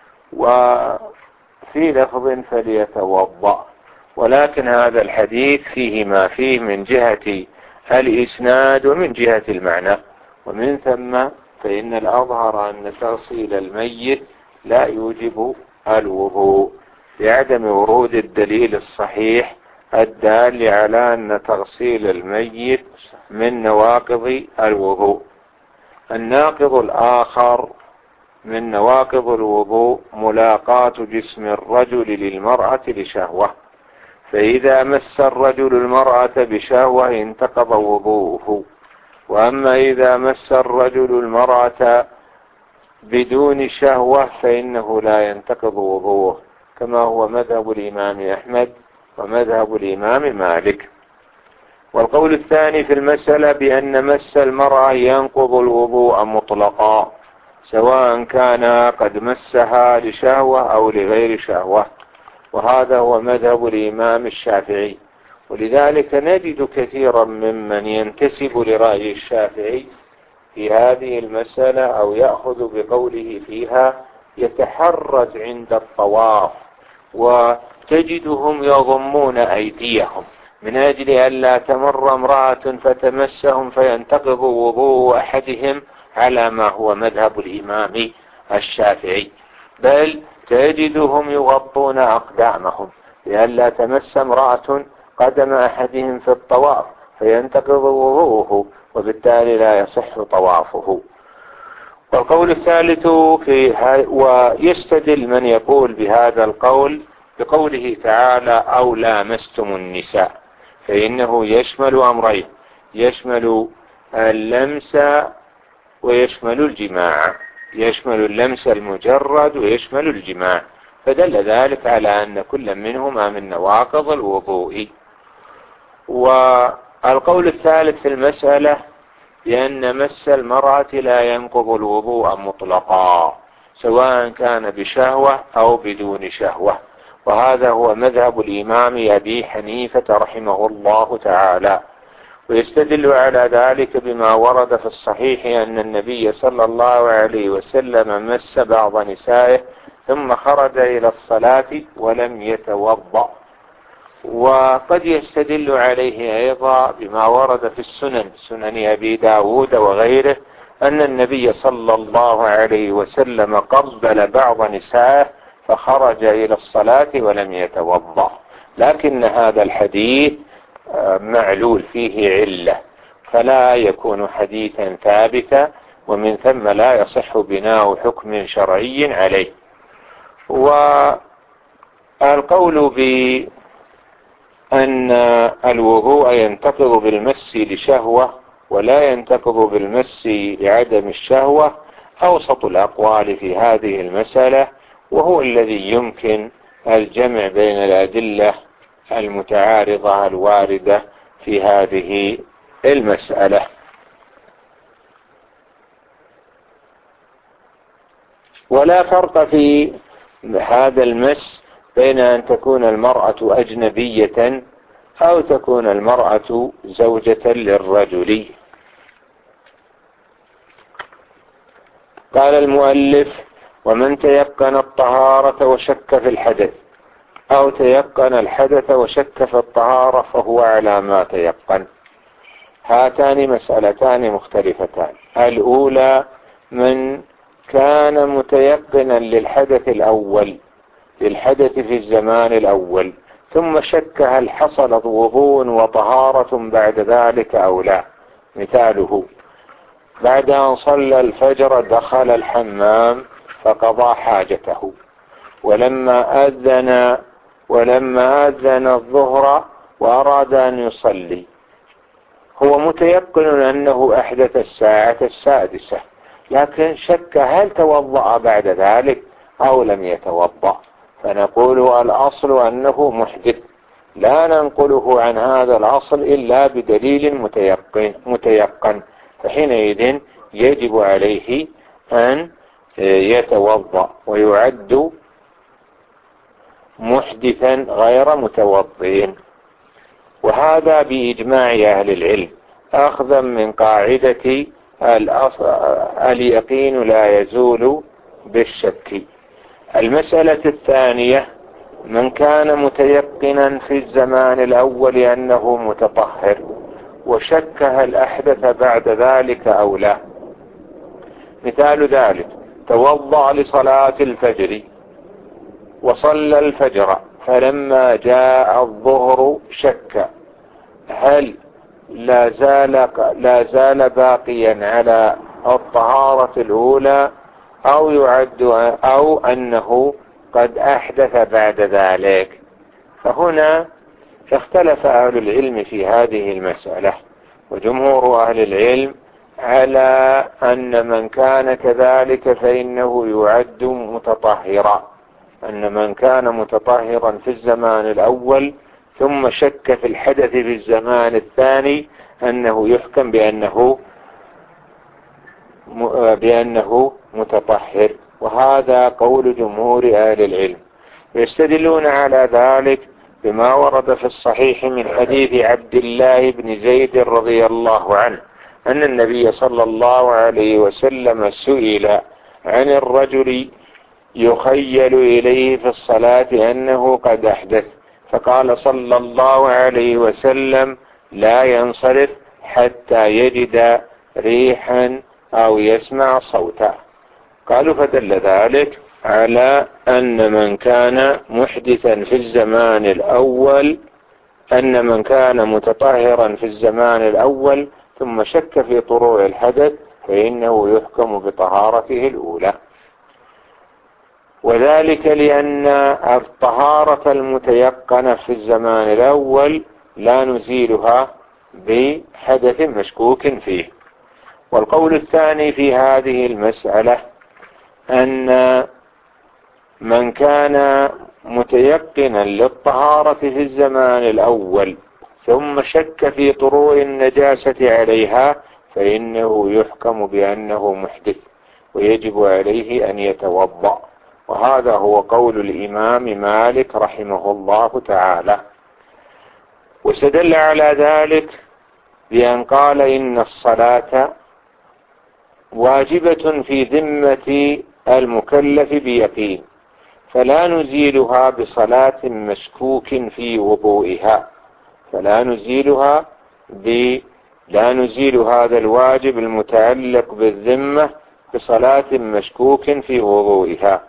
وفي لفظ فليتوضأ. ولكن هذا الحديث فيه ما فيه من جهة الإسناد ومن جهة المعنى، ومن ثم فإن الأظهر أن تغسيل الميت لا يوجب الوضوء لعدم ورود الدليل الصحيح الدال على أن تغسيل الميت من نواقض الوضوء. الناقض الآخر من نواقض الوضوء ملاقاة جسم الرجل للمرأة لشهوة، فإذا مس الرجل المرأة بشهوة انتقض وضوءه. وأما إذا مس الرجل المرأة بدون شهوة فإنه لا ينتقض وضوءه، كما هو مذهب الإمام أحمد ومذهب الإمام مالك. والقول الثاني في المسألة بأن مس المرأة ينقض الوضوء مطلقا، سواء كان قد مسها لشهوة أو لغير شهوة، وهذا هو مذهب الإمام الشافعي. ولذلك نجد كثيرا ممن ينتسب لرأي الشافعي في هذه المسألة أو يأخذ بقوله فيها يتحرز عند الطواف تجدهم يضمون أيديهم من أجل أن لا تمر امرأة فتمسهم فينتقض وضوء أحدهم على ما هو مذهب الإمام الشافعي، بل تجدهم يغطون أقدامهم لئلا تمس امرأة قدم أحدهم في الطواف فينتقض وضوءه وبالتالي لا يصح طوافه. والقول الثالث في ويستدل من يقول بهذا القول بقوله تعالى أو لامستم النساء، فإنه يشمل أمرين، يشمل اللمس ويشمل الجماع، يشمل اللمس المجرد ويشمل الجماع، فدل ذلك على أن كل منهما من نواقض الوضوء. والقول الثالث في المسألة بأن مس المرأة لا ينقض الوضوء مطلقا سواء كان بشهوة أو بدون شهوة، وهذا هو مذهب الإمام أبي حنيفة رحمه الله تعالى. ويستدل على ذلك بما ورد في الصحيح أن النبي صلى الله عليه وسلم مس بعض نسائه ثم خرج إلى الصلاة ولم يتوضأ. وقد يستدل عليه أيضا بما ورد في السنن، سنن أبي داود وغيره، أن النبي صلى الله عليه وسلم قبل بعض نسائه فخرج إلى الصلاة ولم يتوضأ، لكن هذا الحديث معلول فيه علة فلا يكون حديثا ثابتا، ومن ثم لا يصح بناء حكم شرعي عليه. والقول بأن الوضوء ينتقض بالمس لشهوة ولا ينتقض بالمس لعدم الشهوة أوسط الأقوال في هذه المسألة، وهو الذي يمكن الجمع بين الأدلة المتعارضة الواردة في هذه المسألة. ولا فرق في هذا المس بين أن تكون المرأة أجنبية أو تكون المرأة زوجة للرجل. قال المؤلف: ومن تيقن الطهارة وشك في الحدث أو تيقن الحدث وشك في الطهارة فهو على ما تيقن. هاتان مسألتان مختلفتان. الأولى من كان متيقنا للحدث الأول للحدث في الزمان الأول ثم شك هل حصل وضوء وطهارة بعد ذلك أو لا. مثاله: بعد أن صلى الفجر دخل الحمام فقضى حاجته، ولما أذن ولما أذن الظهر وأراد أن يصلي هو متيقن أنه أحدث الساعة السادسة، لكن شك هل توضأ بعد ذلك أو لم يتوضأ، فنقول الأصل أنه محدث، لا ننقله عن هذا الأصل إلا بدليل متيقن, متيقن فحينئذ يجب عليه أن يتوضأ ويعد محدثا غير متوضئ. وهذا بإجماع أهل العلم أخذا من قاعدة اليقين لا يزول بالشك. المسألة الثانية: من كان متيقنا في الزمان الأول أنه متطهر وشك هل أحدث بعد ذلك أو لا. مثال ذلك: توضأ لصلاة الفجر وصلى الفجر، فلما جاء الظهر شك هل لا زال لا زال باقيا على الطهارة الأولى أو يعد أو أنه قد أحدث بعد ذلك. فهنا اختلف أهل العلم في هذه المسألة، وجمهور أهل العلم على أن من كان كذلك فإنه يعد متطهرا، أن من كان متطهرا في الزمان الأول ثم شك في الحدث في الزمان الثاني أنه يحكم بأنه بأنه متطهر، وهذا قول جمهور أهل العلم. يستدلون على ذلك بما ورد في الصحيح من حديث عبد الله بن زيد رضي الله عنه أن النبي صلى الله عليه وسلم سئل عن الرجل يخيل إليه في الصلاة أنه قد أحدث، فقال صلى الله عليه وسلم لا ينصرف حتى يجد ريحا أو يسمع صوتا. قالوا فدل ذلك على أن من كان محدثا في الزمان الأول أن من كان متطهرا في الزمان الأول ثم شك في طروع الحدث فإنه يحكم بطهارته الأولى، وذلك لأن الطهارة المتيقنة في الزمان الأول لا نزيلها بحدث مشكوك فيه. والقول الثاني في هذه المسألة أن من كان متيقنا للطهارة في الزمان الأول ثم شك في طروع النجاسة عليها فإنه يحكم بأنه محدث ويجب عليه أن يتوضأ، وهذا هو قول الإمام مالك رحمه الله تعالى. واستدل على ذلك بأن قال إن الصلاة واجبة في ذمة المكلف بيقين فلا نزيلها بصلاة مشكوك في وضوئها، فلا نزيلها ب لا نزيل هذا الواجب المتعلق بالذمة بصلاة مشكوك في وضوئها.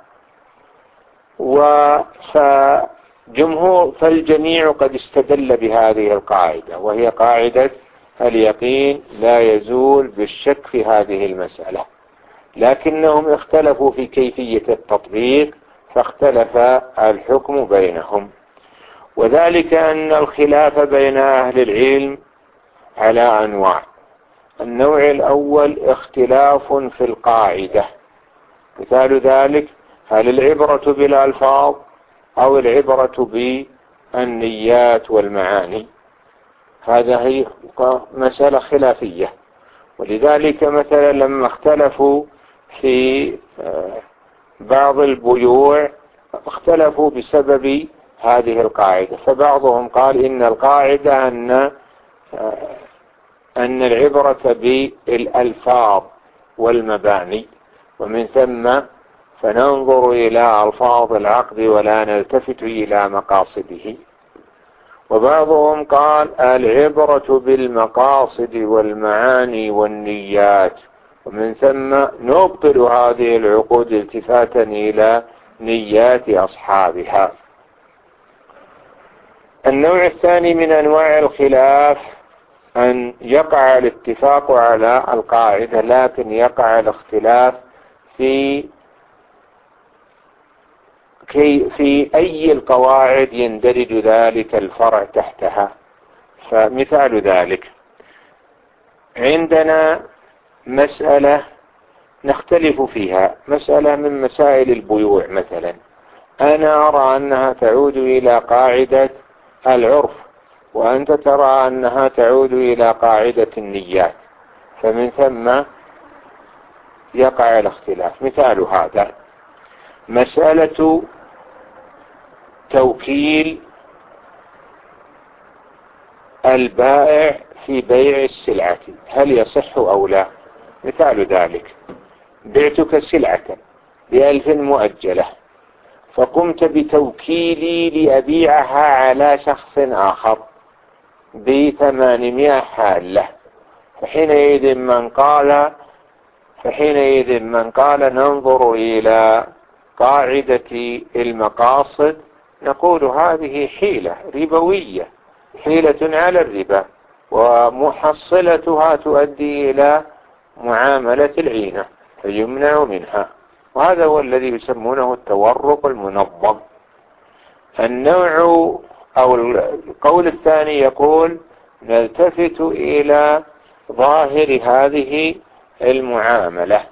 وفجمهور فالجميع قد استدل بهذه القاعدة، وهي قاعدة اليقين لا يزول بالشك في هذه المسألة، لكنهم اختلفوا في كيفية التطبيق فاختلف الحكم بينهم، وذلك أن الخلاف بين أهل العلم على أنواع. النوع الأول اختلاف في القاعدة، مثال ذلك هل العبرة بالألفاظ أو العبرة بالنيات والمعاني، هذا هي مسألة خلافية. ولذلك مثلا لما اختلفوا في بعض البيوع اختلفوا بسبب هذه القاعدة، فبعضهم قال إن القاعدة أن أن العبرة بالألفاظ والمباني، ومن ثم فننظر إلى ألفاظ العقد ولا نلتفت إلى مقاصده. وبعضهم قال العبرة بالمقاصد والمعاني والنيات، ومن ثم نبطل هذه العقود التفاتا إلى نيات أصحابها. النوع الثاني من أنواع الخلاف أن يقع الاتفاق على القاعدة لكن يقع الاختلاف في كي في أي القواعد يندرج ذلك الفرع تحتها. فمثال ذلك عندنا مسألة نختلف فيها، مسألة من مسائل البيوع مثلا، أنا أرى أنها تعود إلى قاعدة العرف وأنت ترى أنها تعود إلى قاعدة النيات، فمن ثم يقع الاختلاف. مثال هذا مسألة توكيل البائع في بيع السلعة هل يصح أو لا. مثال ذلك بعتك سلعة بألف مؤجلة فقمت بتوكيلي لأبيعها على شخص آخر بثمانمائة حالة، فحينئذ من قال فحينئذ من قال ننظر إلى قاعدة المقاصد نقول هذه حيلة ربوية، حيلة على الربا، ومحصلتها تؤدي إلى معاملة العينة فيمنع منها، وهذا هو الذي يسمونه التورق المنظم. النوع أو القول الثاني يقول نلتفت إلى ظاهر هذه المعاملة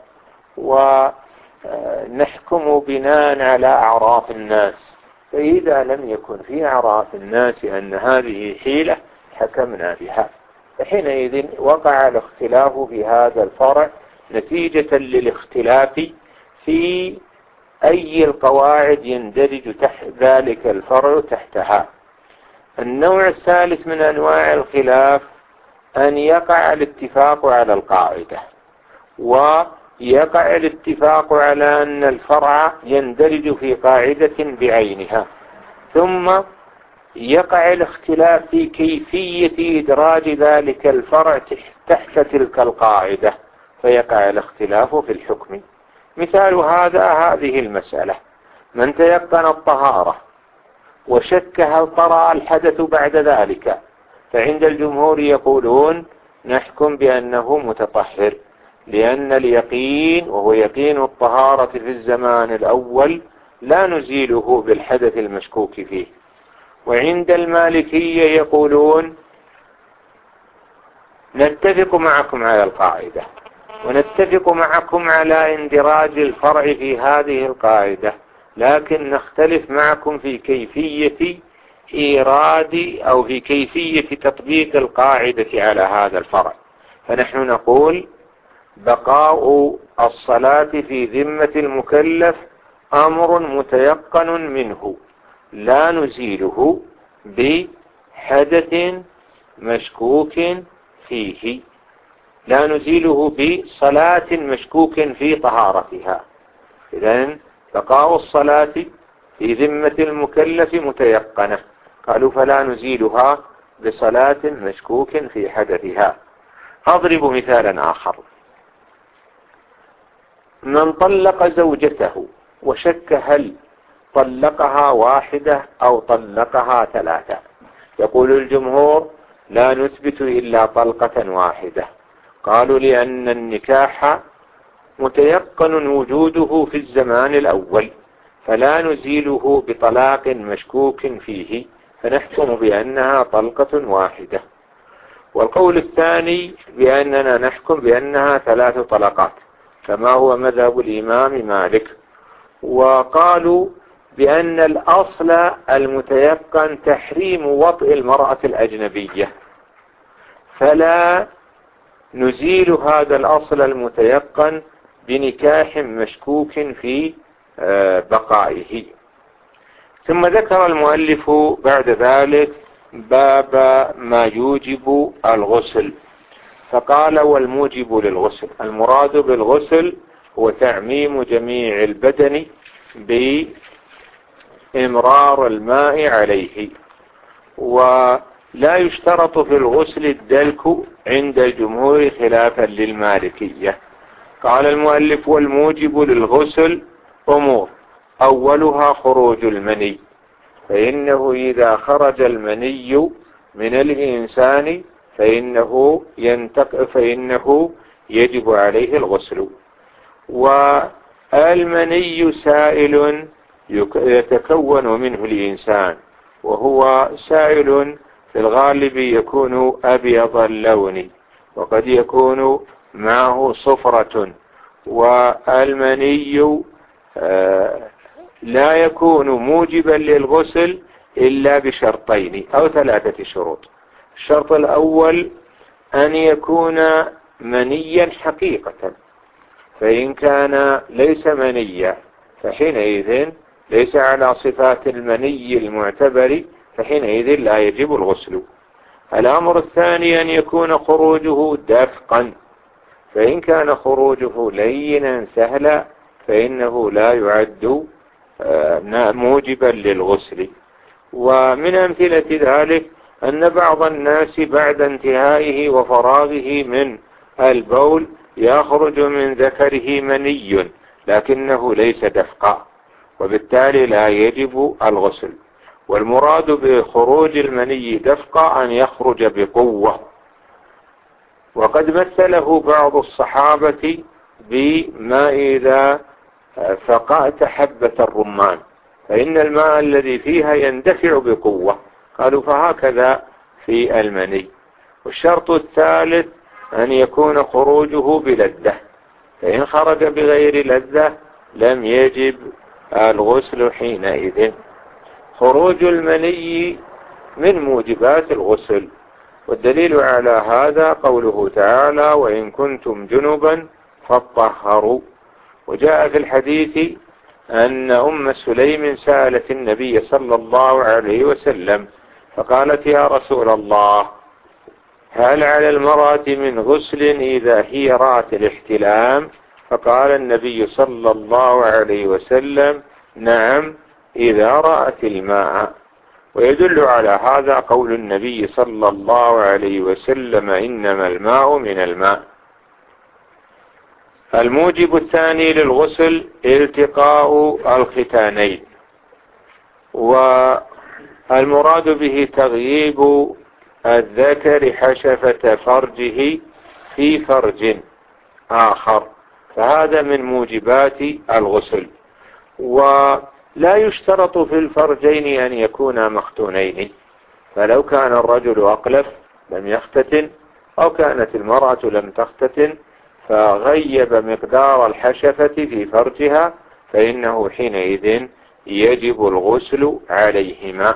ونحكم بناء على أعراف الناس، فإذا لم يكن في أعراف الناس أن هذه حيلة حكمنا بها، فحينئذ وقع الاختلاف في هذا الفرع نتيجة للاختلاف في أي القواعد يندرج تحت ذلك الفرع تحتها. النوع الثالث من أنواع الخلاف أن يقع الاتفاق على القاعدة يقع الاتفاق على أن الفرع يندرج في قاعدة بعينها، ثم يقع الاختلاف في كيفية إدراج ذلك الفرع تحت تلك القاعدة، فيقع الاختلاف في الحكم. مثال هذا هذه المسألة: من تيقن الطهارة وشك هل طرأ الحدث بعد ذلك، فعند الجمهور يقولون نحكم بأنه متطهر، لأن اليقين وهو يقين الطهارة في الزمان الأول لا نزيله بالحدث المشكوك فيه. وعند المالكية يقولون نتفق معكم على القاعدة، ونتفق معكم على اندراج الفرع في هذه القاعدة، لكن نختلف معكم في كيفية إيراد أو في كيفية تطبيق القاعدة على هذا الفرع. فنحن نقول بقاء الصلاة في ذمة المكلف أمر متيقن منه، لا نزيله بحدث مشكوك فيه، لا نزيله بصلاة مشكوك في طهارتها. إذن بقاء الصلاة في ذمة المكلف متيقنة، قالوا فلا نزيلها بصلاة مشكوك في حدثها. أضرب مثالا آخر: من طلق زوجته وشك هل طلقها واحدة أو طلقها ثلاثة، يقول الجمهور لا نثبت إلا طلقة واحدة. قالوا لأن النكاح متيقن وجوده في الزمان الأول، فلا نزيله بطلاق مشكوك فيه، فنحكم بأنها طلقة واحدة. والقول الثاني بأننا نحكم بأنها ثلاث طلقات كما هو مذهب الإمام مالك. وقالوا بأن الأصل المتيقن تحريم وطئ المرأة الأجنبية، فلا نزيل هذا الأصل المتيقن بنكاح مشكوك في بقائه. ثم ذكر المؤلف بعد ذلك باب ما يوجب الغسل، فقال: والموجب للغسل، المراد بالغسل هو تعميم جميع البدن بإمرار الماء عليه. ولا يشترط في الغسل الدلك عند الجمهور خلافا للمالكية. قال المؤلف: والموجب للغسل أمور، أولها خروج المني، فإنه إذا خرج المني من الإنسان فإنه ينتق فإنه يجب عليه الغسل. والمني سائل يتكون منه الإنسان، وهو سائل في الغالب يكون أبيض اللون، وقد يكون معه صفرة. والمني لا يكون موجبا للغسل إلا بشرطين أو ثلاثة شروط. الشرط الأول أن يكون منيا حقيقة، فإن كان ليس منيا فحينئذ ليس على صفات المني المعتبر، فحينئذ لا يجب الغسل. الأمر الثاني أن يكون خروجه دفقا، فإن كان خروجه لينا سهلا فإنه لا يعد موجبا للغسل. ومن أمثلة ذلك أن بعض الناس بعد انتهائه وفراغه من البول يخرج من ذكره مني لكنه ليس دفقا، وبالتالي لا يجب الغسل. والمراد بخروج المني دفقا أن يخرج بقوة. وقد مثله بعض الصحابة بما إذا فقأت حبة الرمان، فإن الماء الذي فيها يندفع بقوة، قالوا فهكذا في المني. والشرط الثالث أن يكون خروجه بلذة، فإن خرج بغير لذة لم يجب الغسل حينئذ. خروج المني من موجبات الغسل، والدليل على هذا قوله تعالى: وإن كنتم جنبا فاطهروا. وجاء في الحديث أن أم سليم سألت النبي صلى الله عليه وسلم فقالت: يا رسول الله، هل على المرأة من غسل إذا هي رأت الاحتلام؟ فقال النبي صلى الله عليه وسلم نعم إذا رأت الماء. ويدل على هذا قول النبي صلى الله عليه وسلم إنما الماء من الماء. الموجب الثاني للغسل التقاء الختانين، والمراد به تغييب الذكر حشفة فرجه في فرج آخر، فهذا من موجبات الغسل. ولا يشترط في الفرجين أن يكونا مختونين، فلو كان الرجل أقلف لم يختتن أو كانت المرأة لم تختتن فغيب مقدار الحشفة في فرجها فإنه حينئذ يجب الغسل عليهما.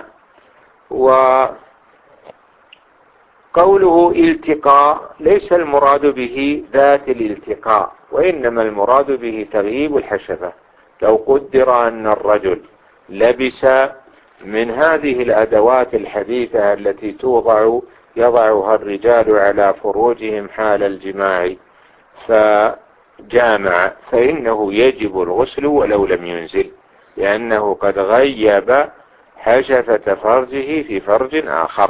وقوله التقاء ليس المراد به ذات الالتقاء، وإنما المراد به تغييب الحشفة. لو قدر أن الرجل لبس من هذه الأدوات الحديثة التي توضع يضعها الرجال على فروجهم حال الجماع فجامع، فإنه يجب الغسل ولو لم ينزل، لأنه قد غيب حشفة فرجه في فرج آخر.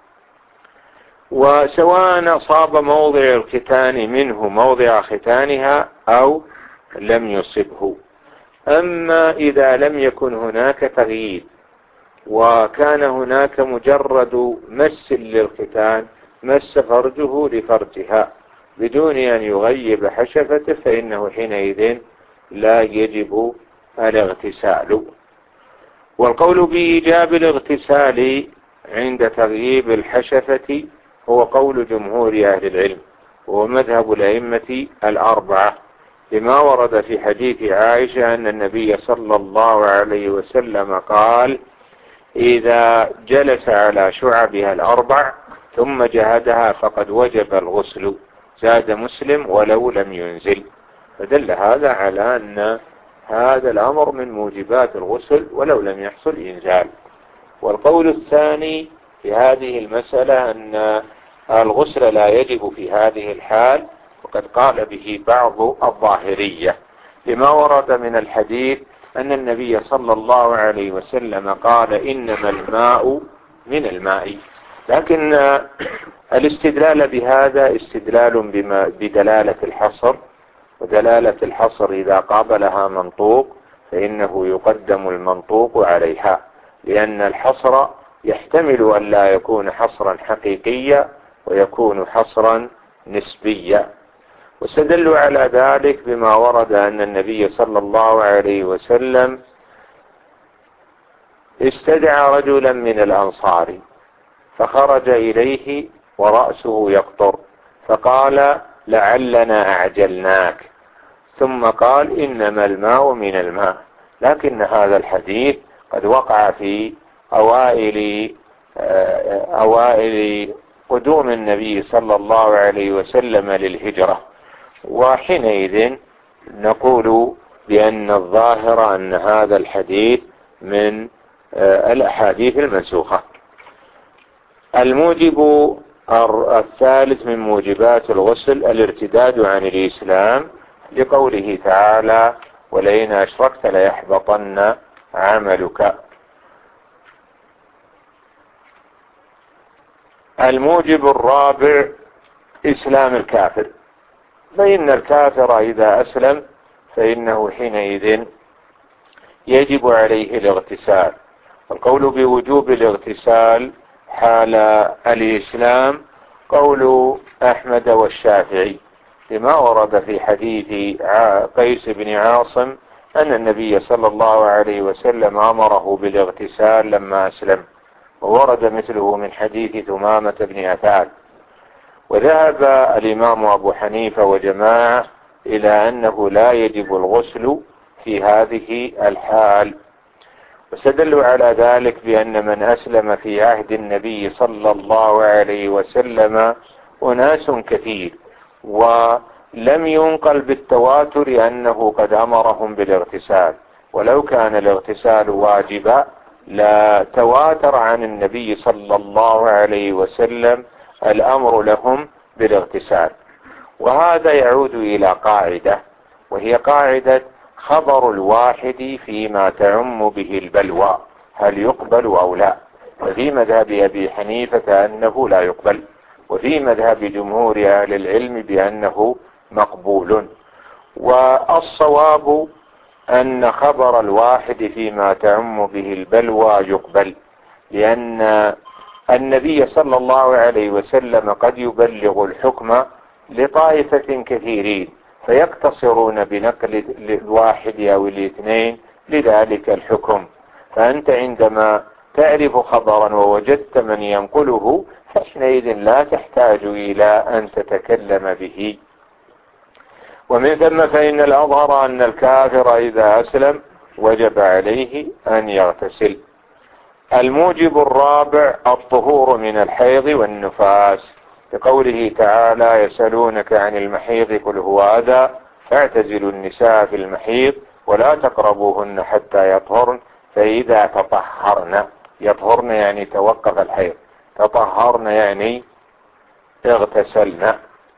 وسواء صاب موضع الختان منه موضع ختانها أو لم يصبه. أما إذا لم يكن هناك تغييب وكان هناك مجرد مس للختان، مس فرجه لفرجها بدون أن يغيب حشفته، فإنه حينئذ لا يجب الاغتسال. والقول بإيجاب الاغتسال عند تغييب الحشفة هو قول جمهور أهل العلم ومذهب الأئمة الأربعة، لما ورد في حديث عائشة أن النبي صلى الله عليه وسلم قال إذا جلس على شعبها الأربع ثم جهدها فقد وجب الغسل. زاد مسلم ولو لم ينزل. فدل هذا على أن هذا الأمر من موجبات الغسل ولو لم يحصل إنزال. والقول الثاني في هذه المسألة أن الغسل لا يجب في هذه الحال، وقد قال به بعض الظاهرية لما ورد من الحديث أن النبي صلى الله عليه وسلم قال إنما الماء من الماء. لكن الاستدلال بهذا استدلال بما بدلالة الحصر، ودلالة الحصر إذا قابلها منطوق فإنه يقدم المنطوق عليها، لأن الحصر يحتمل أن لا يكون حصرا حقيقيا ويكون حصرا نسبيا. واستدلوا على ذلك بما ورد أن النبي صلى الله عليه وسلم استدعى رجلا من الأنصار فخرج إليه ورأسه يقطر فقال لعلنا أعجلناك، ثم قال إنما الماء من الماء. لكن هذا الحديث قد وقع في أوائل أوائل قدوم النبي صلى الله عليه وسلم للهجرة، وحينئذ نقول بأن الظاهر أن هذا الحديث من الأحاديث المنسوخة. الموجب الثالث من موجبات الغسل الارتداد عن الإسلام، لقوله تعالى ولئن أشركت ليحبطن عملك. الموجب الرابع إسلام الكافر، فإن الكافر إذا أسلم فإنه حينئذ يجب عليه الاغتسال. القول بوجوب الاغتسال حال الإسلام قول أحمد والشافعي، لما ورد في حديث قيس بن عاصم أن النبي صلى الله عليه وسلم أمره بالاغتسال لما أسلم، وورد مثله من حديث ثمامة بن أثال. وذهب الإمام أبو حنيفة وجماعة إلى أنه لا يجب الغسل في هذه الحال، واستدلوا على ذلك بأن من أسلم في عهد النبي صلى الله عليه وسلم أناس كثير، ولم ينقل بالتواتر أنه قد أمرهم بالاغتسال، ولو كان الاغتسال واجبا لا تواتر عن النبي صلى الله عليه وسلم الأمر لهم بالاغتسال. وهذا يعود إلى قاعدة، وهي قاعدة خبر الواحد فيما تعم به البلوى هل يقبل أو لا. ففي مذهب أبي حنيفة أنه لا يقبل، وفي مذهب جمهور أهل العلم بأنه مقبول. والصواب أن خبر الواحد فيما تعم به البلوى يقبل، لأن النبي صلى الله عليه وسلم قد يبلغ الحكم لطائفة كثيرين فيقتصرون بنقل الواحد أو الاثنين لذلك الحكم. فأنت عندما تعرف خبرا ووجدت من ينقله فحينئذ لا تحتاج إلى أن تتكلم به. ومن ثم فإن الأظهر أن الكافر إذا أسلم وجب عليه أن يغتسل. الموجب الرابع الطهور من الحيض والنفاس، بقوله تعالى يسألونك عن المحيض قل هو أذى فاعتزلوا النساء في المحيض ولا تقربوهن حتى يطهرن فإذا تطهرن، يطهرن يعني توقف الحيض، تطهرن يعني اغتسلن.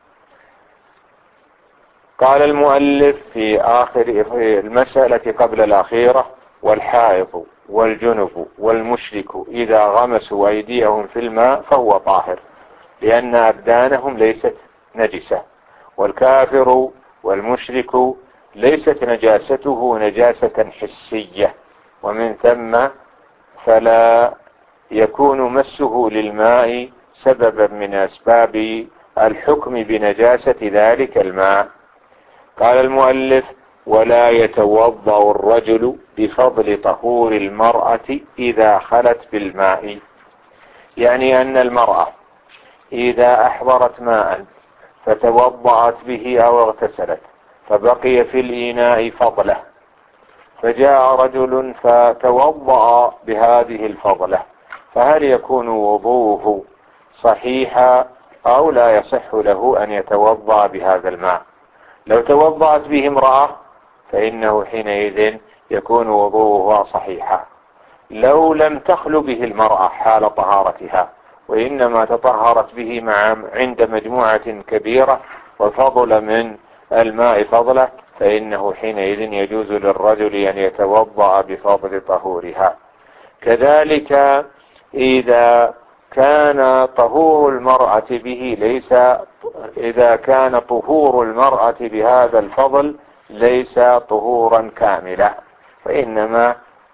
قال المؤلف في آخر في المسألة قبل الأخيرة والحائض والجنب والمشرك إذا غمسوا أيديهم في الماء فهو طاهر لأن أبدانهم ليست نجسة، والكافر والمشرك ليست نجاسته نجاسة حسية، ومن ثم فلا يكون مسه للماء سببا من أسباب الحكم بنجاسة ذلك الماء. قال المؤلف ولا يتوضأ الرجل بفضل طهور المرأة إذا خلت بالماء، يعني أن المرأة إذا أحضرت ماء فتوضأت به أو اغتسلت فبقي في الإناء فضله فجاء رجل فتوضأ بهذه الفضلة، فهل يكون وضوءه صحيحا أو لا يصح له أن يتوضأ بهذا الماء؟ لو توضأت به امرأة فإنه حينئذ يكون وضوءها صحيحا. لو لم تخل به المرأة حال طهارتها وإنما تطهرت به مع عند مجموعة كبيرة وفضل من الماء فضله فإنه حينئذ يجوز للرجل أن يتوضأ بفضل طهورها. كذلك إذا كان طهور المرأة به ليس إذا كان طهور المرأة بهذا الفضل ليس طهورا كاملا فإنما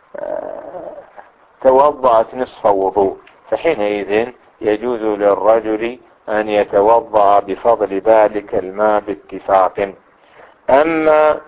توضأت نصف وضوء، فحينئذ يجوز للرجل أن يتوضأ بفضل ذلك الماء باتفاق. أما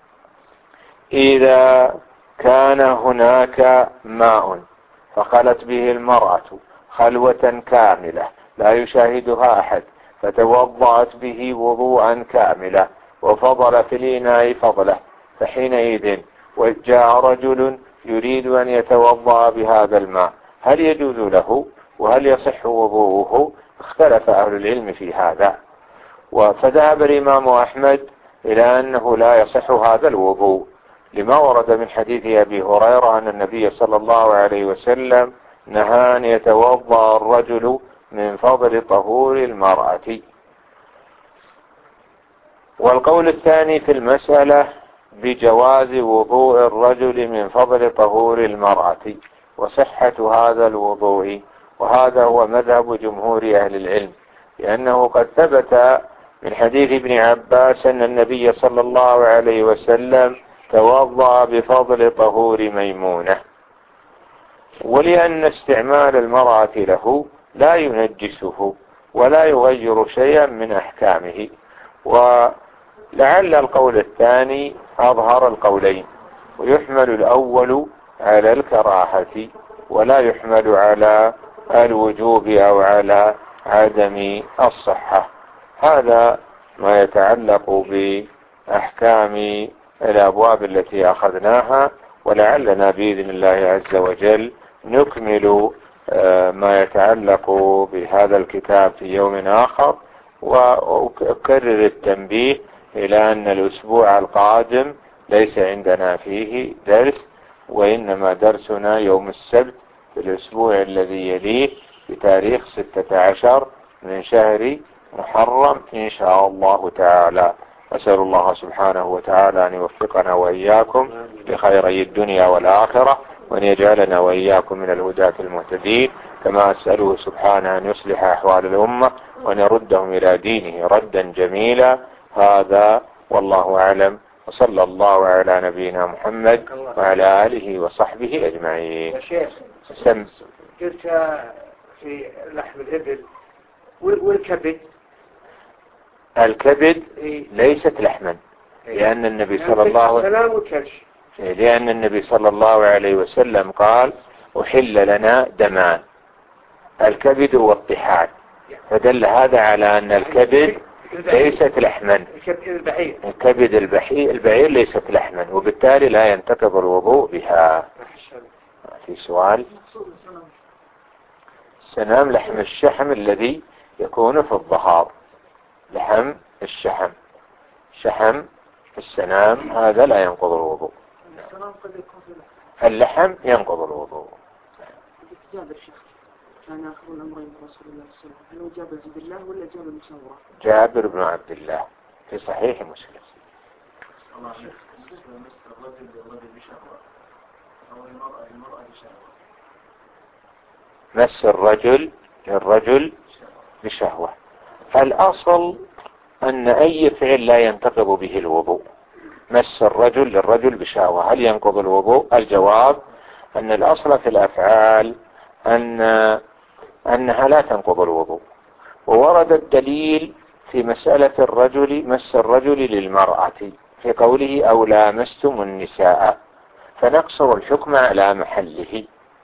إذا كان هناك ماء فخلت به المرأة خلوة كاملة لا يشاهدها أحد فتوضأت به وضوءا كاملا وفضل في الإناء فضله، فحينئذ وجاء رجل يريد أن يتوضأ بهذا الماء هل يجوز له وهل يصح وضوءه؟ اختلف أهل العلم في هذا، فذهب الإمام أحمد إلى أنه لا يصح هذا الوضوء لما ورد من حديث أبي هريرة أن النبي صلى الله عليه وسلم نهى أن يتوضأ الرجل من فضل طهور المرأة. والقول الثاني في المسألة بجواز وضوء الرجل من فضل طهور المرأة وصحة هذا الوضوء، وهذا هو مذهب جمهور أهل العلم، لأنه قد ثبت من حديث ابن عباس أن النبي صلى الله عليه وسلم توضأ بفضل طهور ميمونة، ولأن استعمال المرأة له لا ينجسه ولا يغير شيئا من أحكامه. ولعل القول الثاني أظهر القولين، ويحمل الأول على الكراهة ولا يحمل على الوجوب أو على عدم الصحة. هذا ما يتعلق بأحكام الأبواب التي أخذناها، ولعلنا بإذن الله عز وجل نكمل ما يتعلق بهذا الكتاب في يوم آخر. وأكرر التنبيه إلى أن الأسبوع القادم ليس عندنا فيه درس، وإنما درسنا يوم السبت في الأسبوع الذي يليه بتاريخ ستة عشر من شهر محرم إن شاء الله تعالى. أسأل الله سبحانه وتعالى أن يوفقنا وإياكم لخيري الدنيا والآخرة، وأن يجعلنا وإياكم من الهداة المهتدين، كما أسأله سبحانه أن يصلح أحوال الأمة وأن يردهم إلى دينه ردا جميلا. هذا والله أعلم، وصلى الله على نبينا محمد وعلى آله وصحبه أجمعين. يا شيخ سم قلت في لحم الإبل والكبد. الكبد ليست لحما، لأن النبي صلى الله لأن النبي صلى الله عليه وسلم قال أحل لنا دمان، الكبد والطحال، فدل هذا على أن الكبد ليست لحما. الكبد البحي البعير ليست لحما، وبالتالي لا ينتقض الوضوء بها. في سؤال؟ سنام لحم الشحم الذي يكون في الظهار، لحم الشحم، شحم السنام، هذا لا ينقض الوضوء. اللحم ينقض الوضوء. جابر شيخ كان يأخذ الأمرين رسول الله صلى الله عليه وسلم، هل هو جابر عبد الله ولا جابر مشاورة؟ جابر بن عبد الله في صحيح مسلم. مس الرجل للرجل بشهوة، الأصل أن أي فعل لا ينتقض به الوضوء. مس الرجل للرجل بشهوة، هل ينقض الوضوء؟ الجواب أن الأصل في الأفعال أن أنها لا تنقض الوضوء، وورد الدليل في مسألة الرجل مس الرجل للمرأة في قوله أو لامستم النساء، فنقصر الحكم على محله،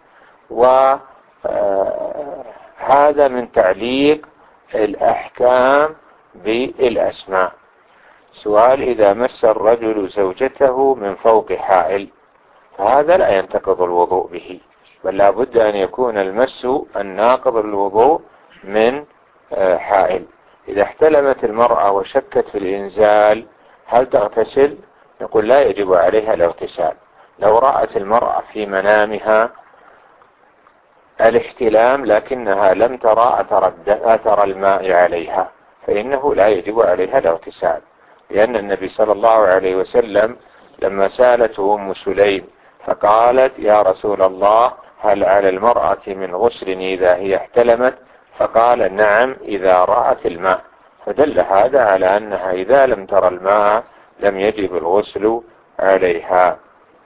وهذا من تعليق الأحكام بالأسماء. سؤال: إذا مس الرجل زوجته من فوق حائل فهذا لا ينتقض الوضوء به، بل لا بد أن يكون المس الناقض الوضوء من حائل. إذا احتلمت المرأة وشكت في الإنزال هل تغتسل؟ نقول لا يجب عليها الاغتسال. لو رأت المرأة في منامها الاحتلام لكنها لم ترى أثر, أثر الماء عليها فإنه لا يجب عليها الاغتسال، لأن النبي صلى الله عليه وسلم لما سالته أم سليم فقالت: يا رسول الله هل على المرأة من غسل إذا هي احتلمت؟ فقال: نعم إذا رأت الماء، فدل هذا على أنها إذا لم ترى الماء لم يجب الغسل عليها.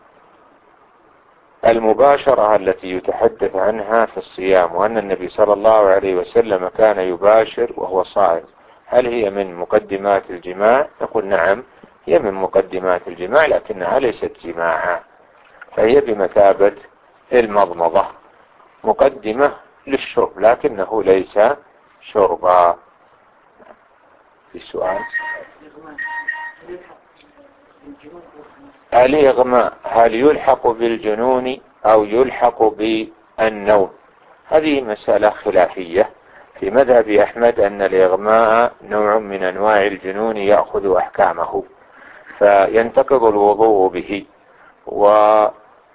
المباشرة التي يتحدث عنها في الصيام وأن النبي صلى الله عليه وسلم كان يباشر وهو صائم، هل هي من مقدمات الجماع؟ نقول نعم هي من مقدمات الجماع، لكنها ليست جماعا، فهي بمثابة المضمضة، مقدمة للشرب لكنه ليس شربا. في سؤال: الإغماء هل يلحق بالجنون أو يلحق بالنوم؟ هذه مسألة خلافية. في مذهب أحمد أن الإغماء نوع من أنواع الجنون يأخذ أحكامه فينتقض الوضوء به، وفي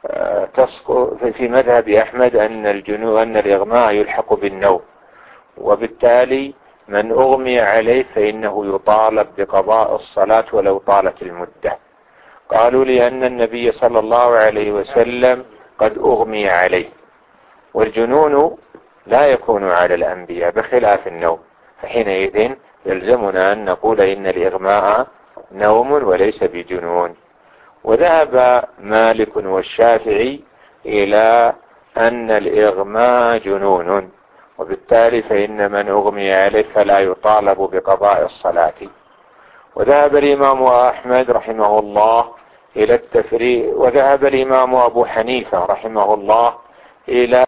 مذهب أحمد أن الجنون أن الإغماء يلحق بالنوم، وبالتالي من أغمي عليه فإنه يطالب بقضاء الصلاة ولو طالت المدة. قالوا لأن النبي صلى الله عليه وسلم قد أغمي عليه، والجنون لا يكون على الأنبياء بخلاف النوم، فحينئذ يلزمنا أن نقول إن الإغماء نوم وليس بجنون. وذهب مالك والشافعي إلى أن الإغماء جنون، وبالتالي فإن من أغمي عليه فلا يطالب بقضاء الصلاة. وذهب الإمام أحمد رحمه الله إلى التفريق، وذهب الإمام أبو حنيفة رحمه الله إلى